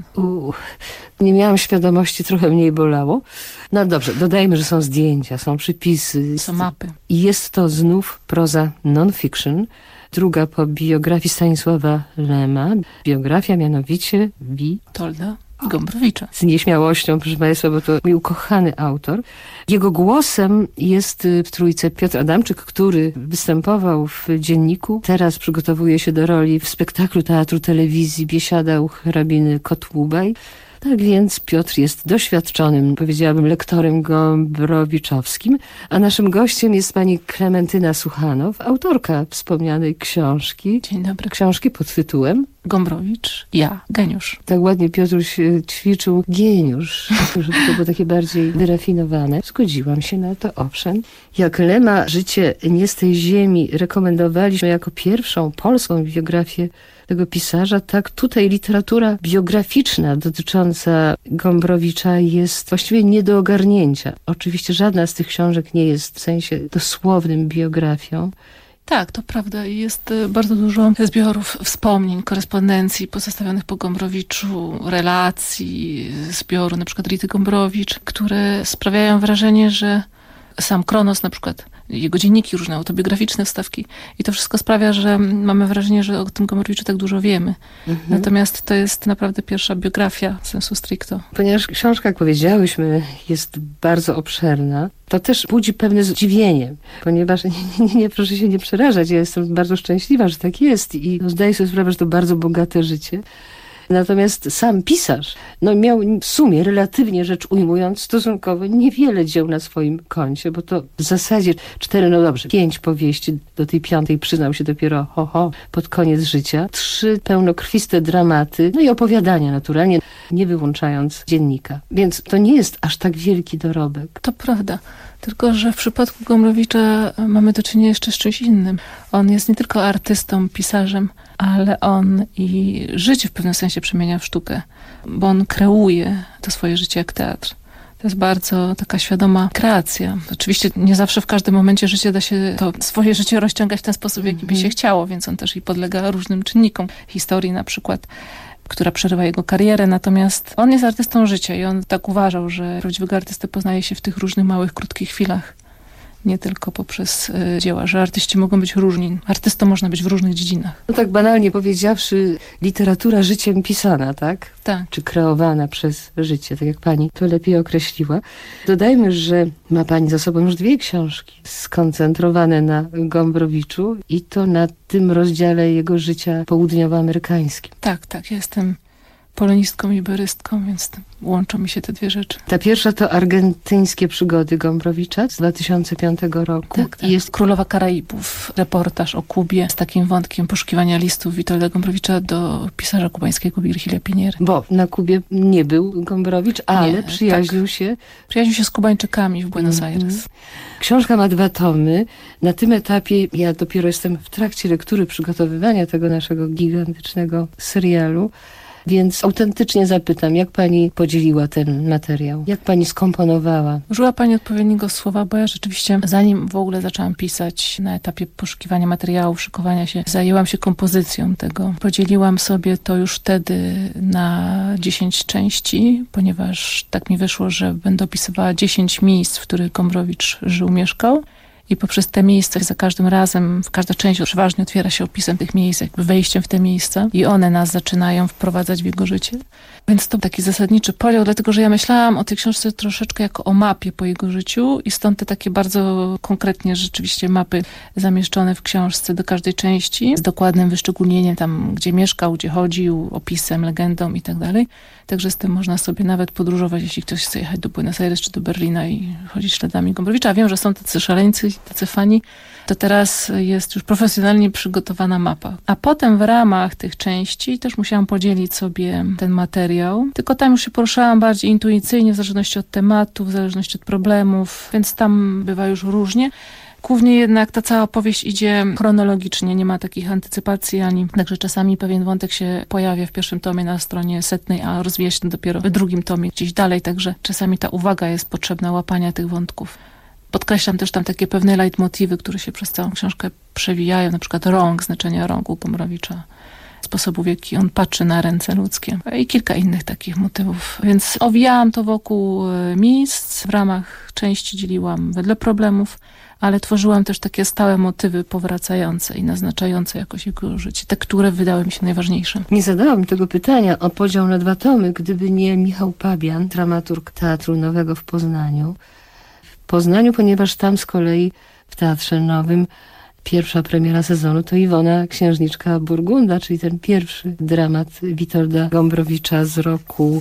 Nie miałam świadomości, trochę mniej bolało. No dobrze, dodajmy, że są zdjęcia, są przypisy. Są mapy. I jest to znów proza non-fiction. Druga po biografii Stanisława Lema. Biografia mianowicie Witolda Gombrowicza. Z nieśmiałością, proszę Państwa, bo to mój ukochany autor. Jego głosem jest w trójce Piotr Adamczyk, który występował w Dzienniku. Teraz przygotowuje się do roli w spektaklu Teatru Telewizji Biesiada u hrabiny Kotłubaj. Tak więc Piotr jest doświadczonym, powiedziałabym, lektorem gombrowiczowskim, a naszym gościem jest pani Klementyna Suchanow, autorka wspomnianej książki. Dzień dobry. Książki pod tytułem Gombrowicz, ja, geniusz. Tak ładnie Piotruś ćwiczył geniusz, żeby to było takie bardziej wyrafinowane. Zgodziłam się na to, owszem. Jak Lema Życie nie z tej ziemi rekomendowaliśmy jako pierwszą polską biografię tego pisarza, tak tutaj literatura biograficzna dotycząca Gombrowicza jest właściwie nie do ogarnięcia. Oczywiście żadna z tych książek nie jest w sensie dosłownym biografią. Tak, to prawda. Jest bardzo dużo zbiorów wspomnień, korespondencji pozostawionych po Gombrowiczu, relacji, zbioru na przykład Rity Gombrowicz, które sprawiają wrażenie, że sam Kronos na przykład, jego dzienniki, różne autobiograficzne wstawki i to wszystko sprawia, że mamy wrażenie, że o tym Gombrowiczu tak dużo wiemy. Natomiast to jest naprawdę pierwsza biografia sensu stricto. Ponieważ książka, jak powiedziałyśmy, jest bardzo obszerna, to też budzi pewne zdziwienie, ponieważ nie, proszę się nie przerażać, ja jestem bardzo szczęśliwa, że tak jest i zdaję sobie sprawę, że to bardzo bogate życie. Natomiast sam pisarz miał w sumie, relatywnie rzecz ujmując, stosunkowo niewiele dzieł na swoim koncie, bo to w zasadzie 5 powieści, do tej 5 przyznał się dopiero pod koniec życia, 3 pełnokrwiste dramaty, i opowiadania naturalnie, nie wyłączając dziennika. Więc to nie jest aż tak wielki dorobek. To prawda. Tylko że w przypadku Gombrowicza mamy do czynienia jeszcze z czymś innym. On jest nie tylko artystą, pisarzem, ale on i życie w pewnym sensie przemienia w sztukę, bo on kreuje to swoje życie jak teatr. To jest bardzo taka świadoma kreacja. Oczywiście nie zawsze w każdym momencie życia da się to swoje życie rozciągać w ten sposób, jaki by się chciało, więc on też i podlega różnym czynnikom. Historii na przykład, która przerywa jego karierę, natomiast on jest artystą życia i on tak uważał, że prawdziwego artystę poznaje się w tych różnych małych, krótkich chwilach. nie tylko poprzez dzieła, że artyści mogą być różni. Artystą można być w różnych dziedzinach. No tak banalnie powiedziawszy, literatura życiem pisana, tak? Tak. Czy kreowana przez życie, tak jak pani to lepiej określiła. Dodajmy, że ma pani za sobą już 2 książki skoncentrowane na Gombrowiczu i to na tym rozdziale jego życia południowoamerykańskim. Tak, ja jestem polonistką i iberystką, więc łączą mi się te 2 rzeczy. Ta pierwsza to Argentyńskie przygody Gombrowicza z 2005 roku. Tak. I jest Królowa Karaibów, reportaż o Kubie z takim wątkiem poszukiwania listów Witolda Gombrowicza do pisarza kubańskiego Virgilia Piñery. Bo na Kubie nie był Gombrowicz, ale przyjaźnił się z Kubańczykami w Buenos Aires. Książka ma 2 tomy. Na tym etapie ja dopiero jestem w trakcie lektury, przygotowywania tego naszego gigantycznego serialu. Więc autentycznie zapytam, jak pani podzieliła ten materiał? Jak pani skomponowała? Użyła pani odpowiedniego słowa, bo ja rzeczywiście, zanim w ogóle zaczęłam pisać, na etapie poszukiwania materiałów, szykowania się, zajęłam się kompozycją tego. Podzieliłam sobie to już wtedy na 10 części, ponieważ tak mi wyszło, że będę opisywała 10 miejsc, w których Gombrowicz żył, mieszkał. I poprzez te miejsca za każdym razem, każda część przeważnie otwiera się opisem tych miejsc, jakby wejściem w te miejsca i one nas zaczynają wprowadzać w jego życie. Więc to taki zasadniczy podział, dlatego że ja myślałam o tej książce troszeczkę jako o mapie po jego życiu i stąd te takie bardzo konkretnie rzeczywiście mapy zamieszczone w książce do każdej części z dokładnym wyszczególnieniem tam, gdzie mieszkał, gdzie chodził, opisem, legendą i tak dalej. Także z tym można sobie nawet podróżować, jeśli ktoś chce jechać do Buenos Aires czy do Berlina i chodzić śladami Gombrowicza. Wiem, że są tacy szaleńcy, tacy fani, to teraz jest już profesjonalnie przygotowana mapa. A potem w ramach tych części też musiałam podzielić sobie ten materiał, tylko tam już się poruszałam bardziej intuicyjnie, w zależności od tematu, w zależności od problemów, więc tam bywa już różnie. Głównie jednak ta cała opowieść idzie chronologicznie, nie ma takich antycypacji ani, także czasami pewien wątek się pojawia w pierwszym tomie na stronie 100, a rozwija się dopiero w drugim tomie gdzieś dalej, także czasami ta uwaga jest potrzebna, łapania tych wątków. Podkreślam też tam takie pewne leitmotywy, które się przez całą książkę przewijają, na przykład rąk, znaczenia rąk u Gombrowicza, sposobu, w jaki on patrzy na ręce ludzkie i kilka innych takich motywów. Więc owijałam to wokół miejsc, w ramach części dzieliłam wedle problemów, ale tworzyłam też takie stałe motywy powracające i naznaczające jakoś jego życie, te, które wydały mi się najważniejsze. Nie zadałam tego pytania o podział na 2 tomy, gdyby nie Michał Pabian, dramaturg Teatru Nowego w Poznaniu. Ponieważ tam z kolei w Teatrze Nowym pierwsza premiera sezonu to Iwona Księżniczka Burgunda, czyli ten pierwszy dramat Witolda Gombrowicza z roku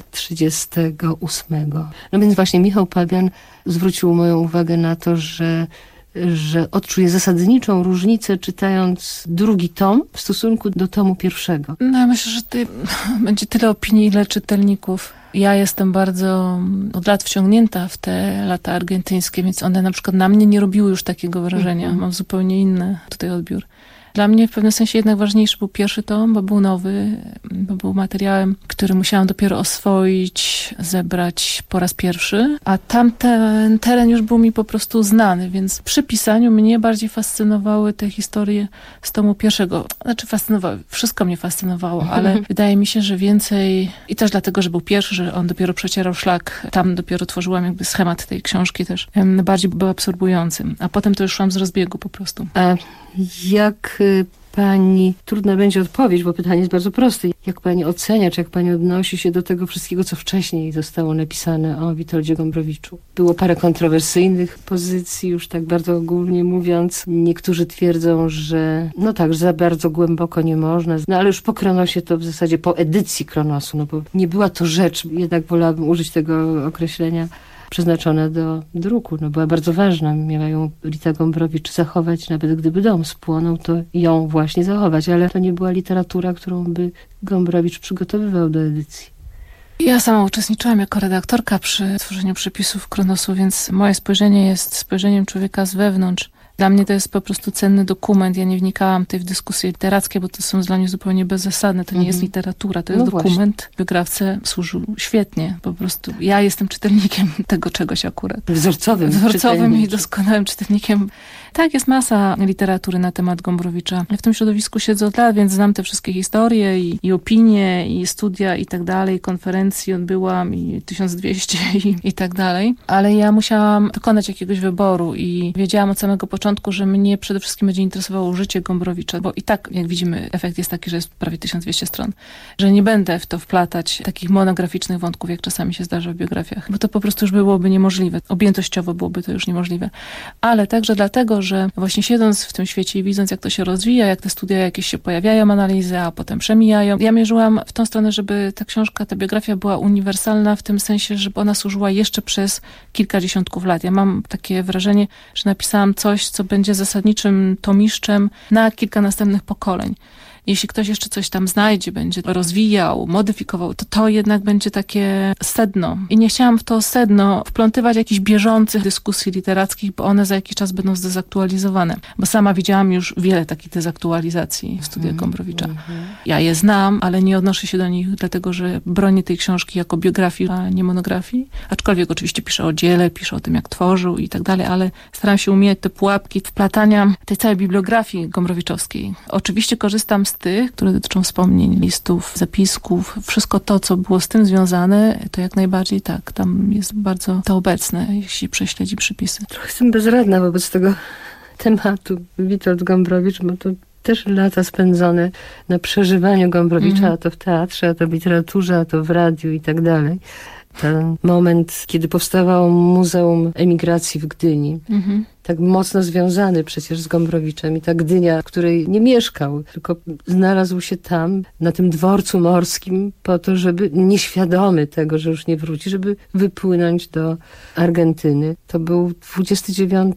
1938. No więc właśnie Michał Pabian zwrócił moją uwagę na to, że odczuje zasadniczą różnicę, czytając 2 tom w stosunku do tomu 1. No ja myślę, że będzie tyle opinii, ile czytelników. Ja jestem bardzo od lat wciągnięta w te lata argentyńskie, więc one na przykład na mnie nie robiły już takiego wrażenia. Mam zupełnie inny tutaj odbiór. Dla mnie w pewnym sensie jednak ważniejszy był 1 tom, bo był nowy, bo był materiałem, który musiałam dopiero oswoić, zebrać po raz pierwszy, a tamten teren już był mi po prostu znany, więc przy pisaniu mnie bardziej fascynowały te historie z tomu 1. Znaczy fascynowały, wszystko mnie fascynowało, ale wydaje mi się, że więcej, i też dlatego, że był pierwszy, że on dopiero przecierał szlak, tam dopiero tworzyłam jakby schemat tej książki też, bardziej był absorbujący, a potem to już szłam z rozbiegu po prostu. A jak pani, trudna będzie odpowiedź, bo pytanie jest bardzo proste, jak pani ocenia, czy jak pani odnosi się do tego wszystkiego, co wcześniej zostało napisane o Witoldzie Gombrowiczu? Było parę kontrowersyjnych pozycji, już tak bardzo ogólnie mówiąc. Niektórzy twierdzą, że no tak, że za bardzo głęboko nie można, no ale już po Kronosie to w zasadzie po edycji Kronosu, no bo nie była to rzecz, jednak wolałabym użyć tego określenia, przeznaczona do druku. No była bardzo ważna. Miała ją Rita Gombrowicz zachować, nawet gdyby dom spłonął, to ją właśnie zachować, ale to nie była literatura, którą by Gombrowicz przygotowywał do edycji. Ja sama uczestniczyłam jako redaktorka przy tworzeniu przepisów Kronosu, więc moje spojrzenie jest spojrzeniem człowieka z wewnątrz. Dla mnie to jest po prostu cenny dokument. Ja nie wnikałam tutaj w dyskusje literackie, bo to są dla mnie zupełnie bezzasadne. To nie jest literatura, to jest dokument. Biografce służył świetnie. Po prostu ja jestem czytelnikiem tego czegoś akurat. Wzorcowym i doskonałym czytelnikiem. Tak, jest masa literatury na temat Gombrowicza. Ja w tym środowisku siedzę od lat, więc znam te wszystkie historie i opinie, i studia i tak dalej. Konferencji odbyłam i 1200 i tak dalej. Ale ja musiałam dokonać jakiegoś wyboru i wiedziałam od samego początku, że mnie przede wszystkim będzie interesowało życie Gombrowicza, bo i tak, jak widzimy, efekt jest taki, że jest prawie 1200 stron, że nie będę w to wplatać takich monograficznych wątków, jak czasami się zdarza w biografiach, bo to po prostu już byłoby niemożliwe. Objętościowo byłoby to już niemożliwe. Ale także dlatego, że właśnie siedząc w tym świecie i widząc, jak to się rozwija, jak te studia jakieś się pojawiają, analizy, a potem przemijają, ja mierzyłam w tą stronę, żeby ta książka, ta biografia była uniwersalna w tym sensie, żeby ona służyła jeszcze przez kilkadziesiątków lat. Ja mam takie wrażenie, że napisałam coś, co będzie zasadniczym tomiszczem na kilka następnych pokoleń. Jeśli ktoś jeszcze coś tam znajdzie, będzie rozwijał, modyfikował, to jednak będzie takie sedno. I nie chciałam w to sedno wplątywać jakichś bieżących dyskusji literackich, bo one za jakiś czas będą zdezaktualizowane. Bo sama widziałam już wiele takich dezaktualizacji w studiach Gombrowicza. Ja je znam, ale nie odnoszę się do nich, dlatego że bronię tej książki jako biografii, a nie monografii. Aczkolwiek oczywiście piszę o dziele, piszę o tym, jak tworzył i tak dalej, ale staram się umieć te pułapki wplatania tej całej bibliografii gombrowiczowskiej. Oczywiście korzystam z tych, które dotyczą wspomnień, listów, zapisków, wszystko to, co było z tym związane, to jak najbardziej tak, tam jest bardzo to obecne, jeśli prześledzi przypisy. Trochę jestem bezradna wobec tego tematu. Witold Gombrowicz, bo to też lata spędzone na przeżywaniu Gombrowicza, a to w teatrze, a to w literaturze, a to w radiu i tak dalej. Ten moment, kiedy powstawało Muzeum Emigracji w Gdyni, tak mocno związany przecież z Gombrowiczem i ta Gdynia, w której nie mieszkał, tylko znalazł się tam, na tym dworcu morskim po to, żeby nieświadomy tego, że już nie wróci, żeby wypłynąć do Argentyny. To był 29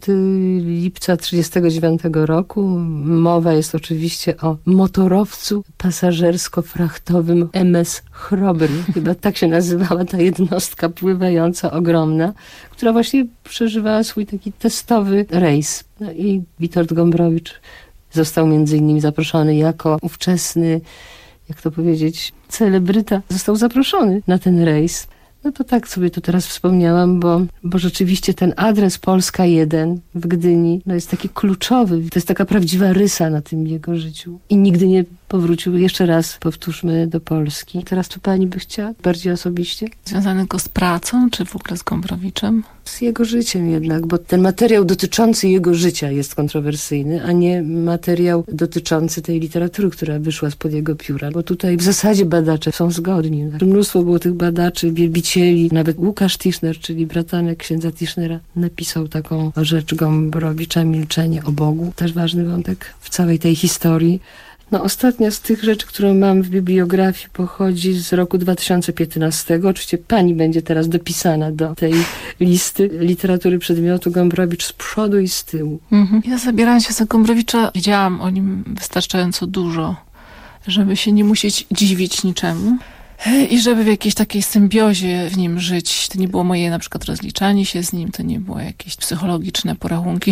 lipca 1939 roku. Mowa jest oczywiście o motorowcu pasażersko-frachtowym MS Chrobry. Chyba tak się nazywała ta jednostka pływająca, ogromna, która właśnie przeżywała swój taki testowy rejs. No i Witold Gombrowicz został między innymi zaproszony jako ówczesny, jak to powiedzieć, celebryta. Został zaproszony na ten rejs. No to tak sobie to teraz wspomniałam, bo rzeczywiście ten adres Polska 1 w Gdyni jest taki kluczowy. To jest taka prawdziwa rysa na tym jego życiu. I nigdy nie powrócił, jeszcze raz powtórzmy, do Polski. Teraz tu pani by chciała bardziej osobiście? Związanego z pracą, czy w ogóle z Gombrowiczem? Z jego życiem jednak, bo ten materiał dotyczący jego życia jest kontrowersyjny, a nie materiał dotyczący tej literatury, która wyszła spod jego pióra. Bo tutaj w zasadzie badacze są zgodni. Mnóstwo było tych badaczy, wielbicieli. Nawet Łukasz Tischner, czyli bratanek księdza Tischnera, napisał taką rzecz Gombrowicza, Milczenie o Bogu. Też ważny wątek w całej tej historii. No, ostatnia z tych rzeczy, którą mam w bibliografii, pochodzi z roku 2015. Oczywiście pani będzie teraz dopisana do tej listy literatury przedmiotu Gombrowicz z przodu i z tyłu. Ja zabierając się za Gombrowicza, wiedziałam o nim wystarczająco dużo, żeby się nie musieć dziwić niczemu. I żeby w jakiejś takiej symbiozie w nim żyć. To nie było moje na przykład rozliczanie się z nim, to nie było jakieś psychologiczne porachunki,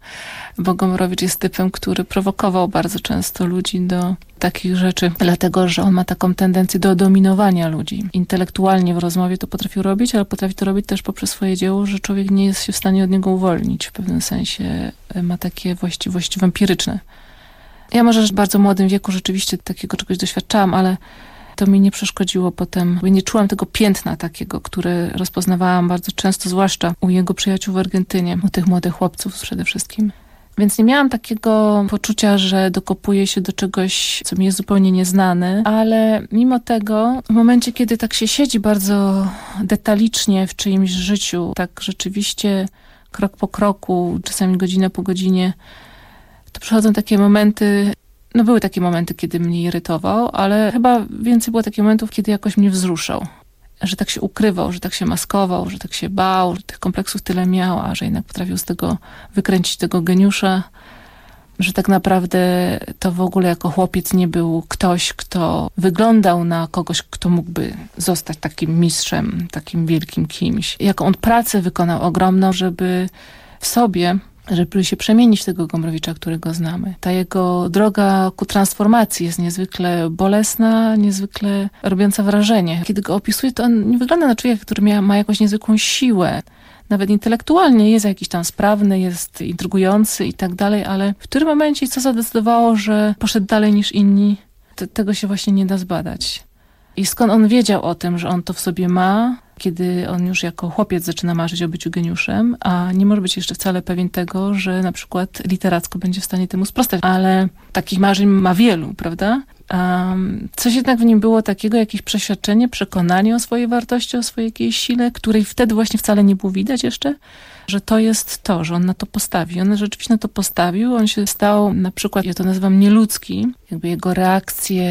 bo Gombrowicz jest typem, który prowokował bardzo często ludzi do takich rzeczy, dlatego że on ma taką tendencję do dominowania ludzi. Intelektualnie w rozmowie to potrafił robić, ale potrafi to robić też poprzez swoje dzieło, że człowiek nie jest się w stanie od niego uwolnić. W pewnym sensie ma takie właściwości wampiryczne. Ja może w bardzo młodym wieku rzeczywiście takiego czegoś doświadczałam, ale to mi nie przeszkodziło potem. Nie czułam tego piętna takiego, które rozpoznawałam bardzo często, zwłaszcza u jego przyjaciół w Argentynie, u tych młodych chłopców przede wszystkim. Więc nie miałam takiego poczucia, że dokopuję się do czegoś, co mi jest zupełnie nieznane, ale mimo tego, w momencie, kiedy tak się siedzi bardzo detalicznie w czyimś życiu, tak rzeczywiście krok po kroku, czasami godzinę po godzinie, to przychodzą takie momenty. No były takie momenty, kiedy mnie irytował, ale chyba więcej było takich momentów, kiedy jakoś mnie wzruszał. Że tak się ukrywał, że tak się maskował, że tak się bał, że tych kompleksów tyle miał, a że jednak potrafił z tego wykręcić tego geniusza, że tak naprawdę to w ogóle jako chłopiec nie był ktoś, kto wyglądał na kogoś, kto mógłby zostać takim mistrzem, takim wielkim kimś. Jaką on pracę wykonał ogromną, żeby w sobie żeby się przemienić w tego Gombrowicza, którego znamy. Ta jego droga ku transformacji jest niezwykle bolesna, niezwykle robiąca wrażenie. Kiedy go opisuje, to on nie wygląda na człowieka, który ma jakąś niezwykłą siłę. Nawet intelektualnie jest jakiś tam sprawny, jest intrygujący i tak dalej, ale w którym momencie co zadecydowało, że poszedł dalej niż inni, tego się właśnie nie da zbadać. I skąd on wiedział o tym, że on to w sobie ma, kiedy on już jako chłopiec zaczyna marzyć o byciu geniuszem, a nie może być jeszcze wcale pewien tego, że na przykład literacko będzie w stanie temu sprostać. Ale takich marzeń ma wielu, prawda? Coś jednak w nim było takiego, jakieś przeświadczenie, przekonanie o swojej wartości, o swojej jakiejś sile, której wtedy właśnie wcale nie było widać jeszcze, że to jest to, że on na to postawi. On rzeczywiście na to postawił, on się stał na przykład, ja to nazywam nieludzki, jakby jego reakcje,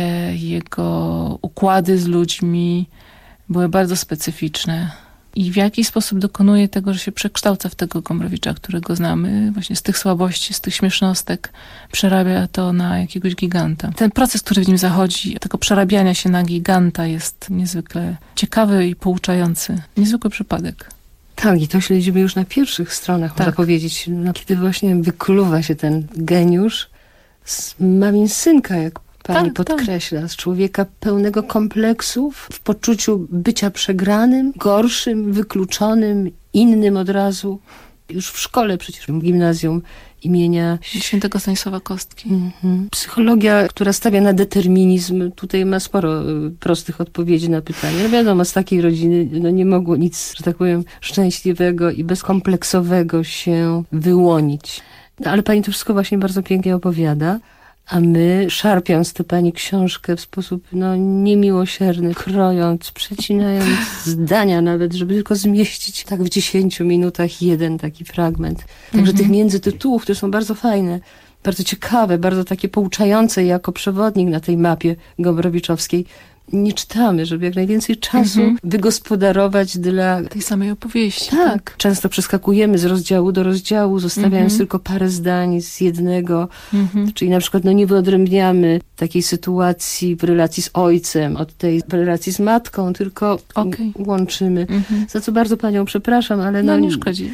jego układy z ludźmi były bardzo specyficzne. I w jakiś sposób dokonuje tego, że się przekształca w tego Gombrowicza, którego znamy, właśnie z tych słabości, z tych śmiesznostek, przerabia to na jakiegoś giganta. Ten proces, który w nim zachodzi, tego przerabiania się na giganta jest niezwykle ciekawy i pouczający. Niezwykły przypadek. Tak, i to śledzimy już na pierwszych stronach, można powiedzieć, kiedy właśnie wykluwa się ten geniusz z mamin synka, jak pani podkreśla, z człowieka pełnego kompleksów, w poczuciu bycia przegranym, gorszym, wykluczonym, innym od razu. Już w szkole przecież, w gimnazjum imienia Świętego Stanisława Kostki. Psychologia, która stawia na determinizm, tutaj ma sporo prostych odpowiedzi na pytanie. No wiadomo, z takiej rodziny nie mogło nic, że tak powiem, szczęśliwego i bezkompleksowego się wyłonić. No, ale pani to wszystko właśnie bardzo pięknie opowiada. A my, szarpiąc tę pani książkę w sposób niemiłosierny, krojąc, przecinając zdania nawet, żeby tylko zmieścić tak w 10 minutach jeden taki fragment. Także tych międzytytułów, które są bardzo fajne, bardzo ciekawe, bardzo takie pouczające jako przewodnik na tej mapie gombrowiczowskiej, nie czytamy, żeby jak najwięcej czasu wygospodarować dla tej samej opowieści. Tak. Często przeskakujemy z rozdziału do rozdziału, zostawiając tylko parę zdań z jednego. Czyli na przykład nie wyodrębniamy takiej sytuacji w relacji z ojcem od tej w relacji z matką, tylko łączymy. Za co bardzo panią przepraszam, ale nie szkodzi.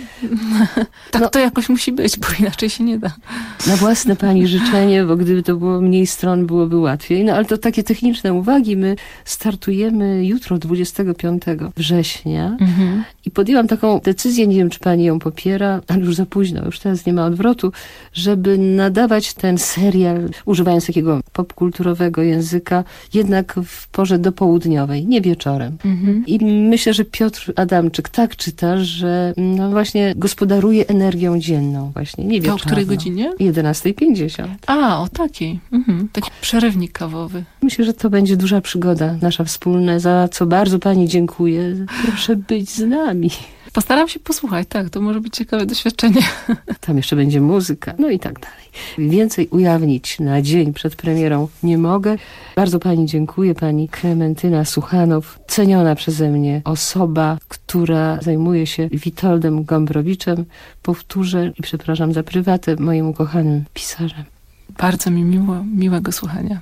Tak to jakoś musi być, bo inaczej się nie da. Na własne pani życzenie, bo gdyby to było mniej stron, byłoby łatwiej. No ale to takie techniczne uwagi. My startujemy jutro, 25 września i podjęłam taką decyzję, nie wiem, czy pani ją popiera, ale już za późno, już teraz nie ma odwrotu, żeby nadawać ten serial, używając takiego popkulturowego języka, jednak w porze dopołudniowej, nie wieczorem. I myślę, że Piotr Adamczyk tak czyta, że właśnie gospodaruje energią dzienną, właśnie, nie wieczorem. To o której godzinie? 11:50. A, o takiej. Taki przerywnik kawowy. Myślę, że to będzie duża przygoda nasza wspólna, za co bardzo pani dziękuję. Proszę być z nami. Postaram się posłuchać, tak, to może być ciekawe doświadczenie. Tam jeszcze będzie muzyka, no i tak dalej. Więcej ujawnić na dzień przed premierą nie mogę. Bardzo pani dziękuję, pani Klementyna Suchanow, ceniona przeze mnie osoba, która zajmuje się Witoldem Gombrowiczem. Powtórzę i przepraszam za prywatę, moim ukochanym pisarzem. Bardzo mi miłego słuchania.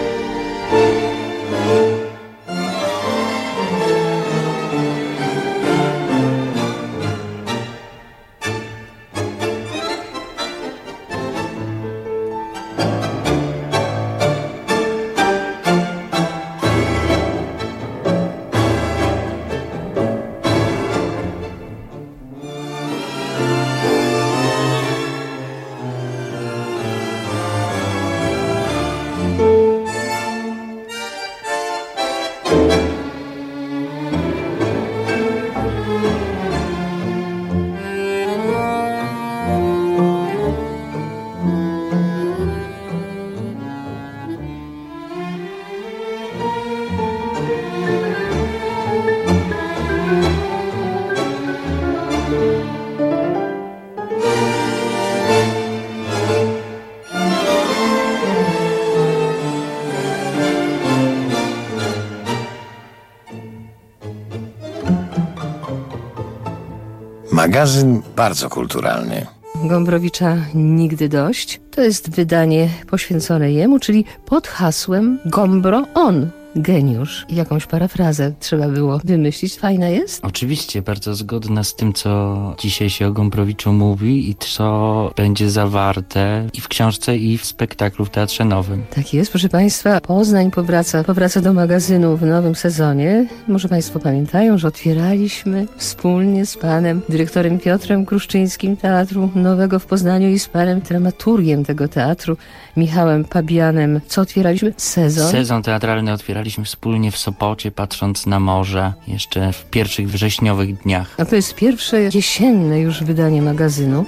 Magazyn bardzo kulturalny. Gombrowicza nigdy dość. To jest wydanie poświęcone jemu, czyli pod hasłem Gombro On. geniusz. Jakąś parafrazę trzeba było wymyślić. Fajna jest? Oczywiście, bardzo zgodna z tym, co dzisiaj się o Gombrowiczu mówi i co będzie zawarte i w książce, i w spektaklu w Teatrze Nowym. Tak jest, proszę Państwa, Poznań powraca do magazynu w nowym sezonie. Może Państwo pamiętają, że otwieraliśmy wspólnie z panem dyrektorem Piotrem Kruszczyńskim Teatru Nowego w Poznaniu i z panem dramaturgiem tego teatru, Michałem Pabianem. Co otwieraliśmy? Sezon teatralny otwieraliśmy wspólnie w Sopocie, patrząc na morze, jeszcze w pierwszych wrześniowych dniach. A to jest pierwsze jesienne już wydanie magazynu.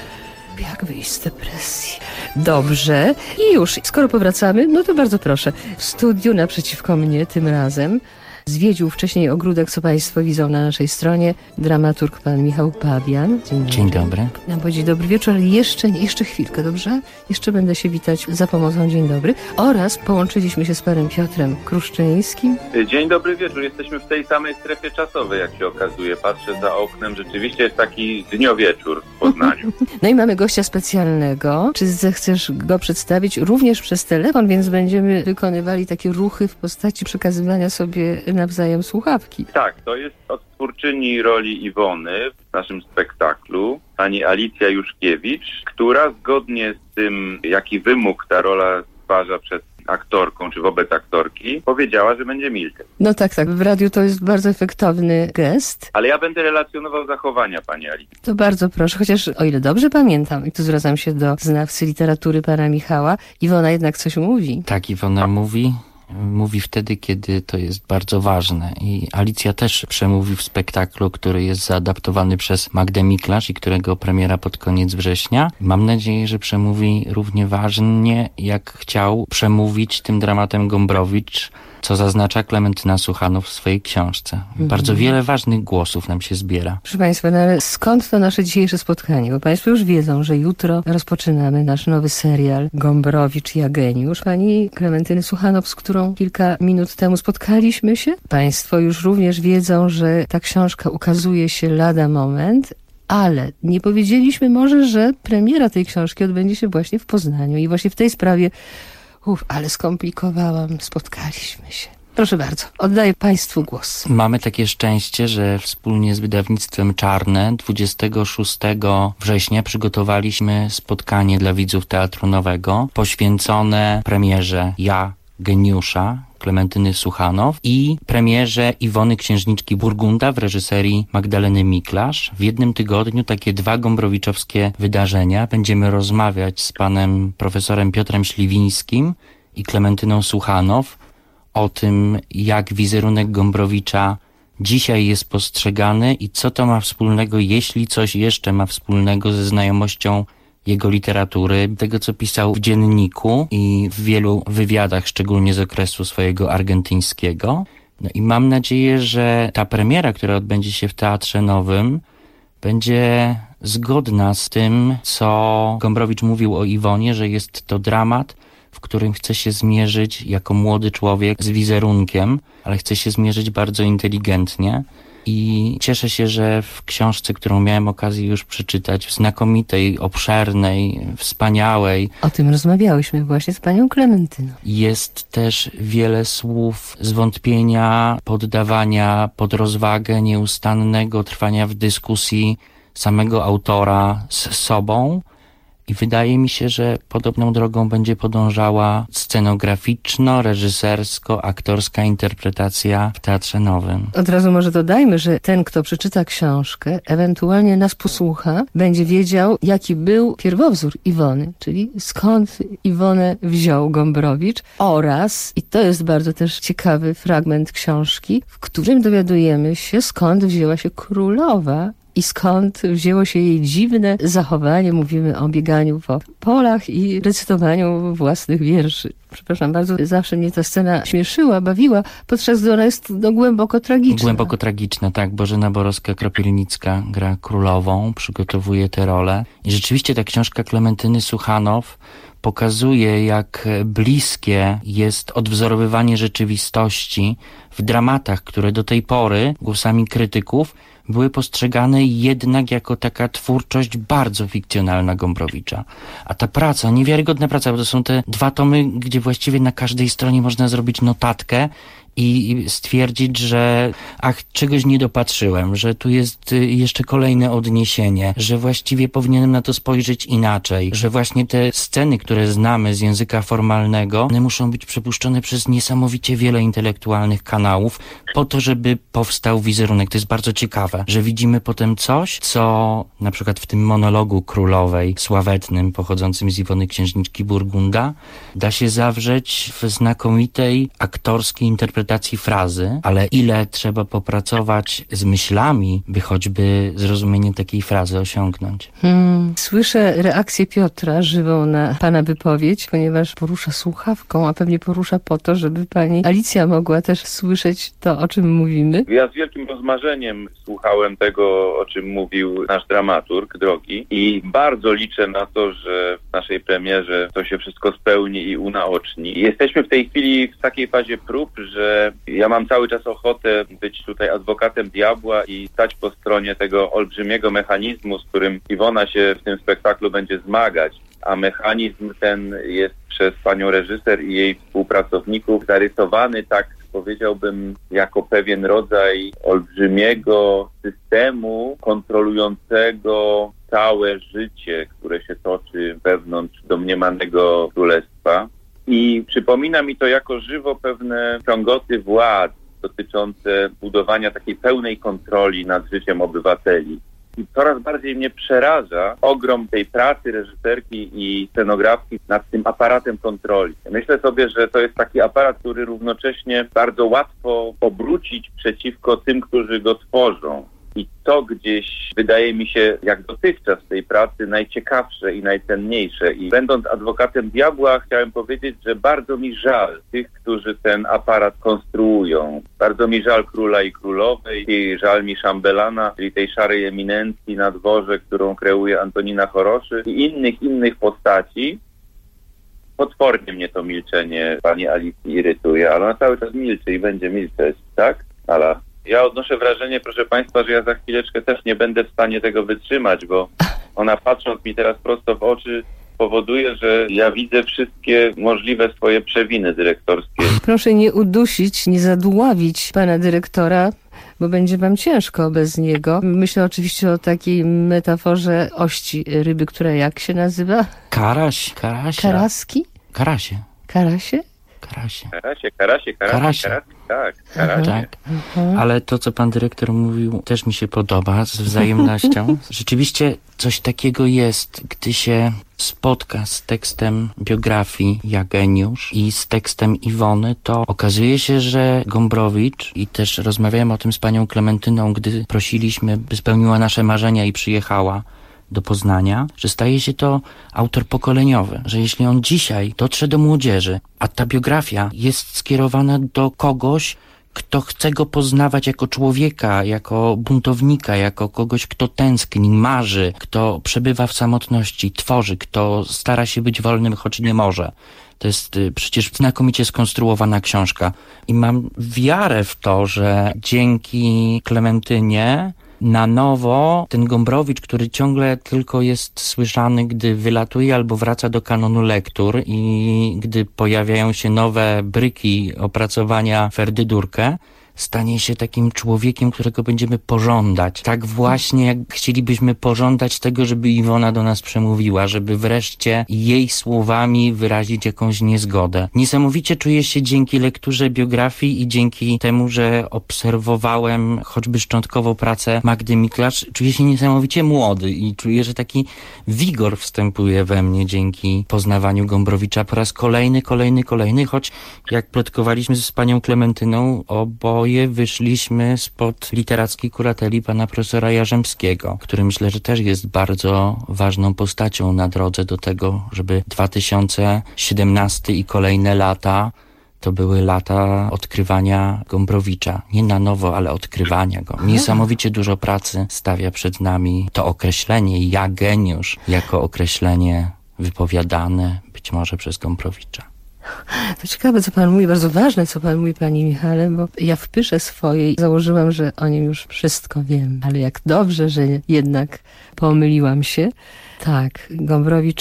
Jak wyjść z depresji? Dobrze. I już, skoro powracamy, no to bardzo proszę. W studiu naprzeciwko mnie tym razem zwiedził wcześniej ogródek, co Państwo widzą na naszej stronie, dramaturg pan Michał Pabian. Dzień dobry. Nam powiedzieć dobry wieczór, ale jeszcze chwilkę, dobrze? Jeszcze będę się witać za pomocą dzień dobry. Oraz połączyliśmy się z panem Piotrem Kruszczyńskim. Dzień dobry wieczór. Jesteśmy w tej samej strefie czasowej, jak się okazuje. Patrzę za oknem, rzeczywiście jest taki dniowieczór w Poznaniu. No i mamy gościa specjalnego. Czy zechcesz go przedstawić? Również przez telefon, więc będziemy wykonywali takie ruchy w postaci przekazywania sobie nawzajem słuchawki. Tak, to jest odtwórczyni roli Iwony w naszym spektaklu, pani Alicja Juszkiewicz, która zgodnie z tym, jaki wymóg ta rola stwarza przed aktorką, czy wobec aktorki, powiedziała, że będzie milkę. No tak, w radiu to jest bardzo efektowny gest. Ale ja będę relacjonował zachowania pani Alicji. To bardzo proszę, chociaż o ile dobrze pamiętam, i tu zwracam się do znawcy literatury pana Michała, Iwona jednak coś mówi. Tak, Iwona mówi. Mówi wtedy, kiedy to jest bardzo ważne. I Alicja też przemówi w spektaklu, który jest zaadaptowany przez Magdę Miklasz i którego premiera pod koniec września. Mam nadzieję, że przemówi równie ważnie, jak chciał przemówić tym dramatem Gombrowicz, co zaznacza Klementyna Suchanow w swojej książce. Bardzo wiele ważnych głosów nam się zbiera. Proszę Państwa, no ale skąd to nasze dzisiejsze spotkanie? Bo Państwo już wiedzą, że jutro rozpoczynamy nasz nowy serial Gombrowicz, ja geniusz. Pani Klementyny Suchanow, z którą kilka minut temu spotkaliśmy się. Państwo już również wiedzą, że ta książka ukazuje się lada moment, ale nie powiedzieliśmy może, że premiera tej książki odbędzie się właśnie w Poznaniu. I właśnie w tej sprawie ale skomplikowałam, spotkaliśmy się. Proszę bardzo, oddaję Państwu głos. Mamy takie szczęście, że wspólnie z wydawnictwem Czarne 26 września przygotowaliśmy spotkanie dla widzów Teatru Nowego poświęcone premierze Ja geniusza Klementyny Suchanow i premierze Iwony Księżniczki Burgunda w reżyserii Magdaleny Miklasz. W jednym tygodniu takie dwa gombrowiczowskie wydarzenia. Będziemy rozmawiać z panem profesorem Piotrem Śliwińskim i Klementyną Suchanow o tym, jak wizerunek Gombrowicza dzisiaj jest postrzegany i co to ma wspólnego, jeśli coś jeszcze ma wspólnego ze znajomością jego literatury, tego co pisał w dzienniku i w wielu wywiadach, szczególnie z okresu swojego argentyńskiego. No i mam nadzieję, że ta premiera, która odbędzie się w Teatrze Nowym, będzie zgodna z tym, co Gombrowicz mówił o Iwonie, że jest to dramat, w którym chce się zmierzyć jako młody człowiek z wizerunkiem, ale chce się zmierzyć bardzo inteligentnie. I cieszę się, że w książce, którą miałem okazję już przeczytać, w znakomitej, obszernej, wspaniałej. O tym rozmawiałyśmy właśnie z panią Klementyną. Jest też wiele słów zwątpienia, poddawania pod rozwagę, nieustannego trwania w dyskusji samego autora z sobą. I wydaje mi się, że podobną drogą będzie podążała scenograficzno-reżysersko-aktorska interpretacja w Teatrze Nowym. Od razu może dodajmy, że ten, kto przeczyta książkę, ewentualnie nas posłucha, będzie wiedział, jaki był pierwowzór Iwony, czyli skąd Iwonę wziął Gombrowicz oraz, i to jest bardzo też ciekawy fragment książki, w którym dowiadujemy się, skąd wzięła się królowa i skąd wzięło się jej dziwne zachowanie. Mówimy o bieganiu po polach i recytowaniu własnych wierszy. Przepraszam bardzo, zawsze mnie ta scena śmieszyła, bawiła, podczas gdy ona jest głęboko tragiczna. Głęboko tragiczna, tak. Bożena Borowska-Kropielnicka gra królową, przygotowuje tę rolę. I rzeczywiście ta książka Klementyny Suchanow pokazuje, jak bliskie jest odwzorowywanie rzeczywistości w dramatach, które do tej pory, głosami krytyków, były postrzegane jednak jako taka twórczość bardzo fikcjonalna Gombrowicza. A ta praca, niewiarygodna praca, bo to są te 2 tomy, gdzie właściwie na każdej stronie można zrobić notatkę i stwierdzić, że czegoś nie dopatrzyłem, że tu jest jeszcze kolejne odniesienie, że właściwie powinienem na to spojrzeć inaczej, że właśnie te sceny, które znamy z języka formalnego, one muszą być przepuszczone przez niesamowicie wiele intelektualnych kanałów po to, żeby powstał wizerunek. To jest bardzo ciekawe, że widzimy potem coś, co na przykład w tym monologu królowej sławetnym, pochodzącym z Iwony Księżniczki Burgunda, da się zawrzeć w znakomitej aktorskiej interpretacji frazy, ale ile trzeba popracować z myślami, by choćby zrozumienie takiej frazy osiągnąć. Słyszę reakcję Piotra żywą na pana wypowiedź, ponieważ porusza słuchawką, a pewnie porusza po to, żeby pani Alicja mogła też słyszeć to, o czym mówimy. Ja z wielkim rozmarzeniem słuchałem tego, o czym mówił nasz dramaturg drogi i bardzo liczę na to, że w naszej premierze to się wszystko spełni i unaoczni. Jesteśmy w tej chwili w takiej fazie prób, że ja mam cały czas ochotę być tutaj adwokatem diabła i stać po stronie tego olbrzymiego mechanizmu, z którym Iwona się w tym spektaklu będzie zmagać. A mechanizm ten jest przez panią reżyser i jej współpracowników zarysowany tak, powiedziałbym, jako pewien rodzaj olbrzymiego systemu kontrolującego całe życie, które się toczy wewnątrz domniemanego królestwa. I przypomina mi to jako żywo pewne ciągoty władz dotyczące budowania takiej pełnej kontroli nad życiem obywateli. I coraz bardziej mnie przeraża ogrom tej pracy reżyserki i scenografki nad tym aparatem kontroli. Myślę sobie, że to jest taki aparat, który równocześnie bardzo łatwo obrócić przeciwko tym, którzy go tworzą. I to gdzieś wydaje mi się, jak dotychczas w tej pracy, najciekawsze i najcenniejsze. I będąc adwokatem diabła, chciałem powiedzieć, że bardzo mi żal tych, którzy ten aparat konstruują. Bardzo mi żal króla i królowej, i żal mi szambelana, czyli tej szarej eminencji na dworze, którą kreuje Antonina Choroszy i innych postaci. Potwornie mnie to milczenie pani Alicji irytuje, ale ona cały czas milczy i będzie milczeć, tak? Ala. Ja odnoszę wrażenie, proszę państwa, że ja za chwileczkę też nie będę w stanie tego wytrzymać, bo ona patrząc mi teraz prosto w oczy powoduje, że ja widzę wszystkie możliwe swoje przewiny dyrektorskie. Proszę nie udusić, nie zadławić pana dyrektora, bo będzie wam ciężko bez niego. Myślę oczywiście o takiej metaforze ości ryby, która jak się nazywa? Karaś. Karaski? Karasie. Karasie? Karasie. Tak. Ale to, co pan dyrektor mówił, też mi się podoba z wzajemnością. Rzeczywiście coś takiego jest, gdy się spotka z tekstem biografii Ja geniusz i z tekstem Iwony, to okazuje się, że Gombrowicz, i też rozmawiałem o tym z panią Klementyną, gdy prosiliśmy, by spełniła nasze marzenia i przyjechała do Poznania, że staje się to autor pokoleniowy, że jeśli on dzisiaj dotrze do młodzieży, a ta biografia jest skierowana do kogoś, kto chce go poznawać jako człowieka, jako buntownika, jako kogoś, kto tęskni, marzy, kto przebywa w samotności, tworzy, kto stara się być wolnym, choć nie może. To jest przecież znakomicie skonstruowana książka. I mam wiarę w to, że dzięki Klementynie na nowo ten Gombrowicz, który ciągle tylko jest słyszany, gdy wylatuje albo wraca do kanonu lektur i gdy pojawiają się nowe bryki opracowania Ferdydurkę, stanie się takim człowiekiem, którego będziemy pożądać. Tak właśnie jak chcielibyśmy pożądać tego, żeby Iwona do nas przemówiła, żeby wreszcie jej słowami wyrazić jakąś niezgodę. Niesamowicie czuję się dzięki lekturze biografii i dzięki temu, że obserwowałem choćby szczątkowo pracę Magdy Miklarz, czuję się niesamowicie młody i czuję, że taki wigor wstępuje we mnie dzięki poznawaniu Gombrowicza po raz kolejny, choć jak plotkowaliśmy z panią Klementyną, oboje wyszliśmy spod literackiej kurateli pana profesora Jarzębskiego, który myślę, że też jest bardzo ważną postacią na drodze do tego, żeby 2017 i kolejne lata to były lata odkrywania Gombrowicza. Nie na nowo, ale odkrywania go. Niesamowicie dużo pracy stawia przed nami to określenie Ja geniusz jako określenie wypowiadane być może przez Gombrowicza. To ciekawe, co pan mówi, bardzo ważne, co pan mówi, panie Michale, bo ja w pysze swojej założyłam, że o nim już wszystko wiem, ale jak dobrze, że jednak pomyliłam się. Tak, Gombrowicz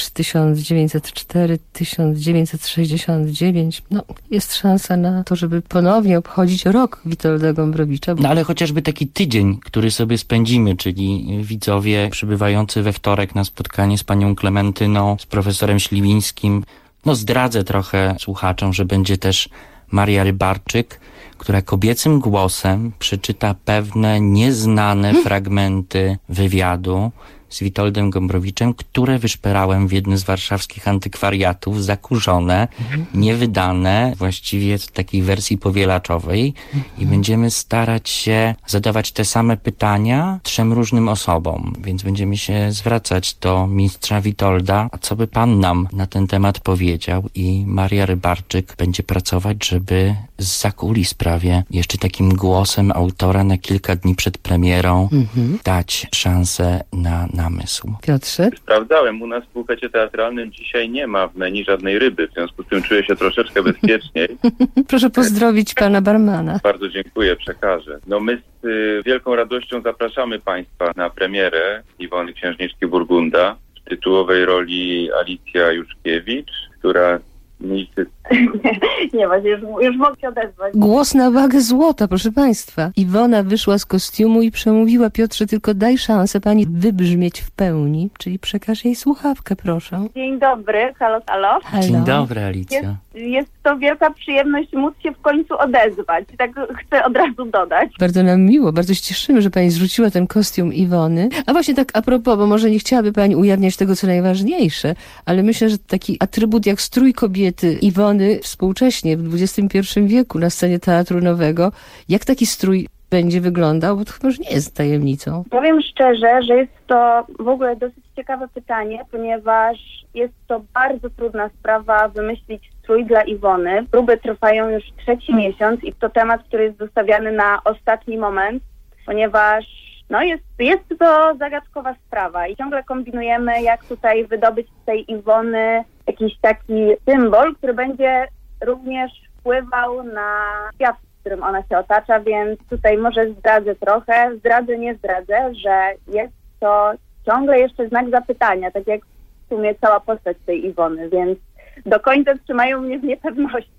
1904-1969. No, jest szansa na to, żeby ponownie obchodzić rok Witolda Gombrowicza. No ale chociażby taki tydzień, który sobie spędzimy, czyli widzowie przybywający we wtorek na spotkanie z panią Klementyną, z profesorem Śliwińskim. No zdradzę trochę słuchaczom, że będzie też Maria Rybarczyk, która kobiecym głosem przeczyta pewne nieznane fragmenty wywiadu z Witoldem Gombrowiczem, które wyszperałem w jednym z warszawskich antykwariatów, zakurzone, niewydane, właściwie w takiej wersji powielaczowej i będziemy starać się zadawać te same pytania 3 różnym osobom, więc będziemy się zwracać do mistrza Witolda, a co by pan nam na ten temat powiedział, i Maria Rybarczyk będzie pracować, żeby zza kulis prawie jeszcze takim głosem autora na kilka dni przed premierą dać szansę na namysł. Piotrze? Sprawdzałem, u nas w bufecie teatralnym dzisiaj nie ma w menu żadnej ryby, w związku z tym czuję się troszeczkę bezpieczniej. Proszę pozdrowić pana barmana. Bardzo dziękuję, przekażę. No my z wielką radością zapraszamy państwa na premierę Iwony Księżniczki Burgunda w tytułowej roli Alicja Juszkiewicz, która Nie, właśnie już mogę się odezwać. Głos na wagę złota, proszę państwa. Iwona wyszła z kostiumu i przemówiła: Piotrze, tylko daj szansę pani wybrzmieć w pełni, czyli przekaż jej słuchawkę, proszę. Dzień dobry, halo, halo. Dzień dobry, Alicja. Jest to wielka przyjemność móc się w końcu odezwać. Tak chcę od razu dodać. Bardzo nam miło, bardzo się cieszymy, że pani zrzuciła ten kostium Iwony. A właśnie tak a propos, bo może nie chciałaby pani ujawniać tego, co najważniejsze, ale myślę, że taki atrybut jak strój kobiety Iwony współcześnie w XXI wieku na scenie Teatru Nowego, jak taki strój będzie wyglądał, bo to chyba już nie jest tajemnicą. Powiem szczerze, że jest to w ogóle dosyć ciekawe pytanie, ponieważ jest to bardzo trudna sprawa wymyślić strój dla Iwony. Próby trwają już 3. miesiąc i to temat, który jest zostawiany na ostatni moment, ponieważ jest to zagadkowa sprawa i ciągle kombinujemy, jak tutaj wydobyć z tej Iwony jakiś taki symbol, który będzie również wpływał na świat, w którym ona się otacza, więc tutaj może zdradzę trochę, nie zdradzę, że jest to ciągle jeszcze znak zapytania, tak jak w sumie cała postać tej Iwony, więc do końca trzymają mnie w niepewności.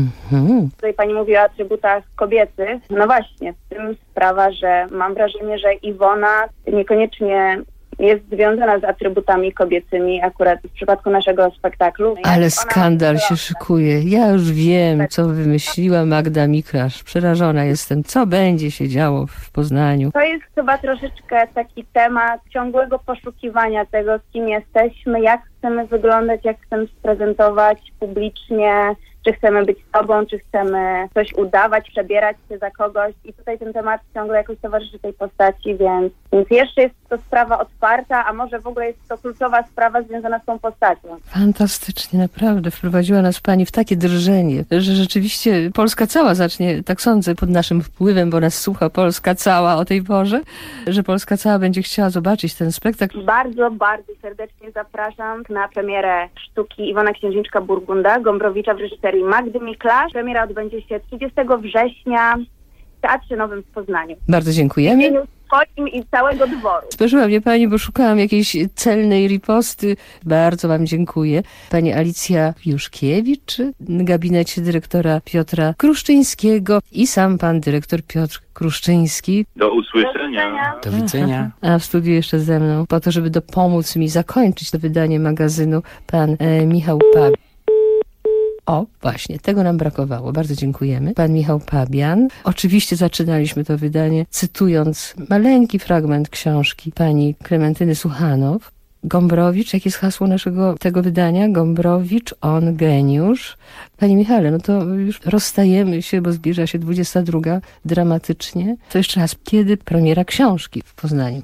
Tutaj pani mówiła o atrybutach kobiecych. No właśnie, w tym sprawa, że mam wrażenie, że Iwona niekoniecznie jest związana z atrybutami kobiecymi akurat w przypadku naszego spektaklu. Ale skandal się szykuje. Ja już wiem, co wymyśliła Magda Mikrasz. Przerażona jestem. Co będzie się działo w Poznaniu? To jest chyba troszeczkę taki temat ciągłego poszukiwania tego, kim jesteśmy, jak chcemy wyglądać, jak chcemy prezentować publicznie, czy chcemy być sobą, czy chcemy coś udawać, przebierać się za kogoś i tutaj ten temat ciągle jakoś towarzyszy tej postaci, więc jeszcze jest to sprawa otwarta, a może w ogóle jest to kluczowa sprawa związana z tą postacią. Fantastycznie, naprawdę. Wprowadziła nas pani w takie drżenie, że rzeczywiście Polska cała zacznie, tak sądzę, pod naszym wpływem, bo nas słucha Polska cała o tej porze, że Polska cała będzie chciała zobaczyć ten spektakl. Bardzo, bardzo serdecznie zapraszam na premierę sztuki Iwona Księżniczka Burgunda Gombrowicza w reżyserii Magdy Miklasz. Premiera odbędzie się 30 września w Teatrze Nowym w Poznaniu. Bardzo dziękujemy. W imieniu swoim i całego dworu. Spieszyła mnie pani, bo szukałam jakiejś celnej riposty. Bardzo wam dziękuję. Pani Alicja Juszkiewicz w gabinecie dyrektora Piotra Kruszczyńskiego i sam pan dyrektor Piotr Kruszczyński. Do usłyszenia. Do widzenia. A w studiu jeszcze ze mną, po to, żeby dopomóc mi zakończyć to wydanie magazynu, pan Michał Pabian. O, właśnie, tego nam brakowało. Bardzo dziękujemy. Pan Michał Pabian. Oczywiście zaczynaliśmy to wydanie cytując maleńki fragment książki pani Klementyny Suchanow. Gombrowicz, jakie jest hasło tego wydania? Gombrowicz, on geniusz. Panie Michale, no to już rozstajemy się, bo zbliża się 22 dramatycznie. To jeszcze raz, kiedy premiera książki w Poznaniu?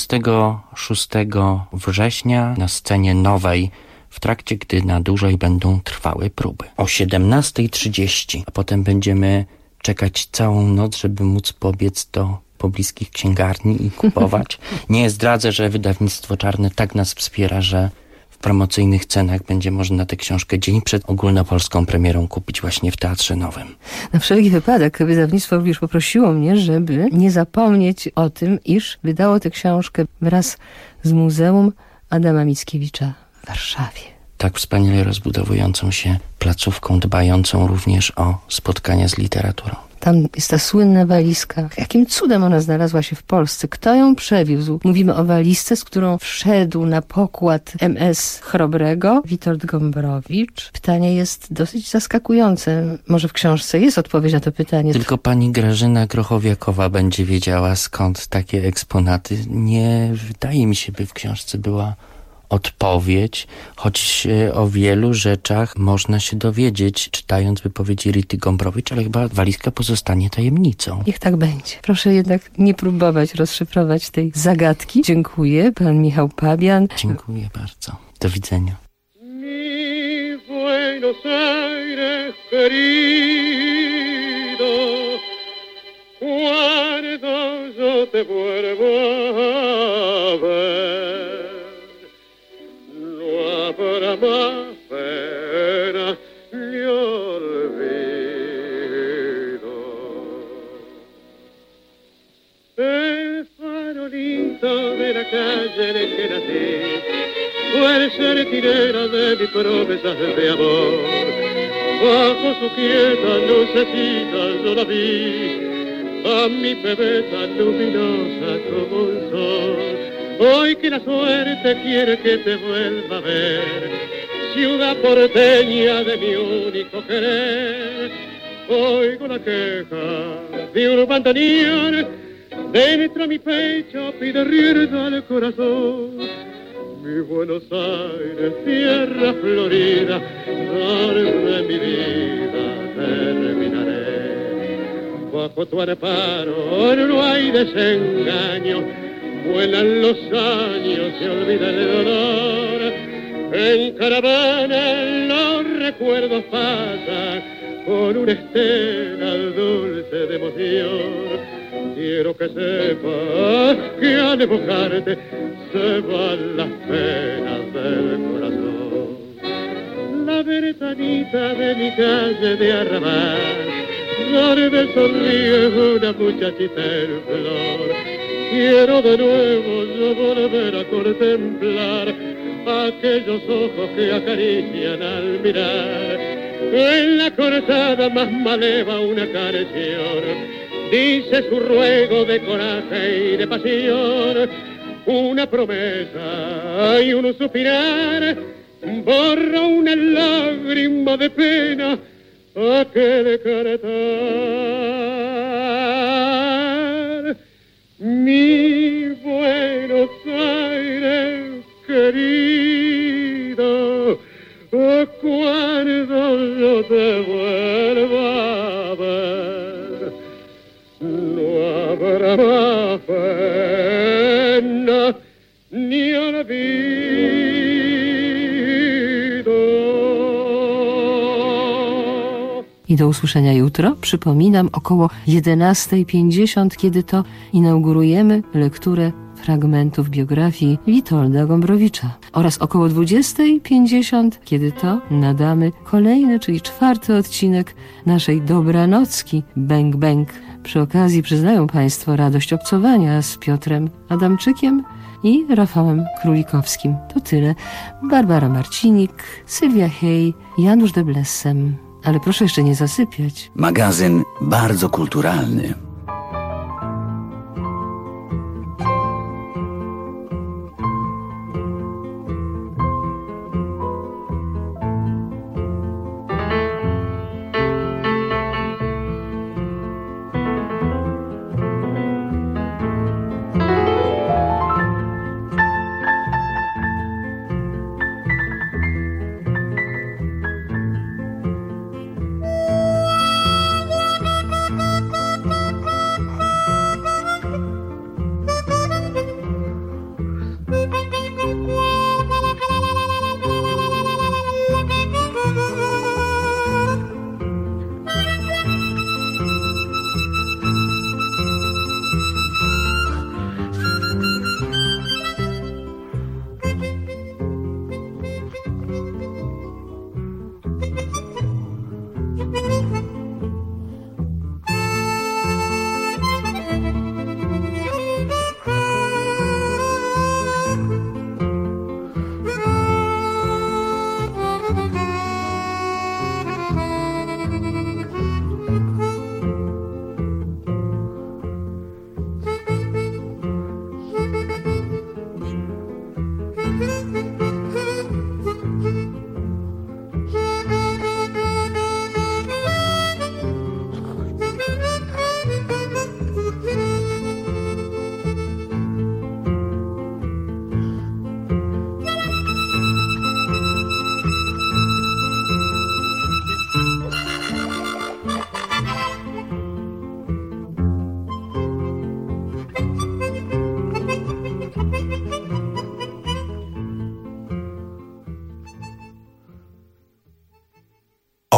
26 września na scenie Nowej, w trakcie gdy na dłużej będą trwały próby. O 17:30, a potem będziemy czekać całą noc, żeby móc pobiec do pobliskich księgarni i kupować. Nie zdradzę, że wydawnictwo Czarne tak nas wspiera, że w promocyjnych cenach będzie można tę książkę dzień przed ogólnopolską premierą kupić właśnie w Teatrze Nowym. Na wszelki wypadek wydawnictwo również poprosiło mnie, żeby nie zapomnieć o tym, iż wydało tę książkę wraz z Muzeum Adama Mickiewicza w Warszawie. Tak wspaniale rozbudowującą się placówką, dbającą również o spotkania z literaturą. Tam jest ta słynna walizka. Jakim cudem ona znalazła się w Polsce? Kto ją przewiózł? Mówimy o walizce, z którą wszedł na pokład MS Chrobrego Witold Gombrowicz. Pytanie jest dosyć zaskakujące. Może w książce jest odpowiedź na to pytanie. Tylko pani Grażyna Grochowiakowa będzie wiedziała, skąd takie eksponaty. Nie wydaje mi się, by w książce była odpowiedź, choć o wielu rzeczach można się dowiedzieć, czytając wypowiedzi Rity Gombrowicz, ale chyba walizka pozostanie tajemnicą. Niech tak będzie. Proszę jednak nie próbować rozszyfrować tej zagadki. Dziękuję. Pan Michał Pabian. Dziękuję bardzo. Do widzenia. Mi Buenos Aires querido, cuando yo te vuelvo a ver. Para más pena ni olvido. El farolito de la calle en el que nací fue el certinero de mis promesas de amor. Bajo su quieta lucecita yo la vi, a mi bebé tan luminosa como un sol. Hoy que la suerte quiere que te vuelva a ver, ciudad porteña de mi único querer, oigo la queja de un bandoneón, dentro mi pecho pide rienda al corazón. Mi Buenos Aires, tierra florida, de mi vida terminaré. Bajo tu amparo no hay desengaño, vuelan los años, se olvida el dolor. En caravana los recuerdos pasan con una estela dulce de emoción. Quiero que sepas que al evocarte se van las penas del corazón. La ventanita de mi calle de arrabal, donde sonríe una muchachita en flor. Quiero de nuevo yo volver a contemplar aquellos ojos que acarician al mirar. En la cortada más maleva una canción dice su ruego de coraje y de pasión. Una promesa y un suspirar borra una lágrima de pena a que decretar. Mi Buenos Aires querido, cuando yo te vuelva a ver, no habrá más pena ni olvido. I do usłyszenia jutro. Przypominam, około 11:50, kiedy to inaugurujemy lekturę fragmentów biografii Witolda Gombrowicza. Oraz około 20:50, kiedy to nadamy kolejny, czyli 4. odcinek naszej dobranocki Bęk Bęk. Przy okazji przyznają Państwo radość obcowania z Piotrem Adamczykiem i Rafałem Królikowskim. To tyle. Barbara Marcinik, Sylwia Hej, Janusz de Blessem. Ale proszę jeszcze nie zasypiać. Magazyn bardzo kulturalny.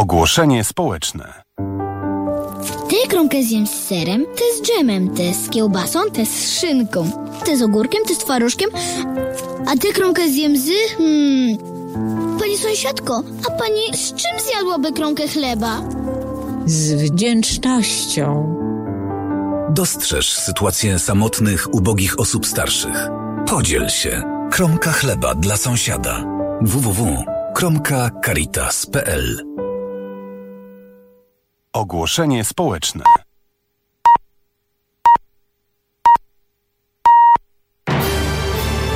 Ogłoszenie społeczne. Tę kromkę zjem z serem, tę z dżemem, tę z kiełbasą, tę z szynką, tę z ogórkiem, tę z twarożkiem, a tę kromkę zjem z... Pani sąsiadko, a pani z czym zjadłaby kromkę chleba? Z wdzięcznością. Dostrzeż sytuację samotnych, ubogich osób starszych. Podziel się. Kromka chleba dla sąsiada. www.kromkacaritas.pl. Ogłoszenie społeczne.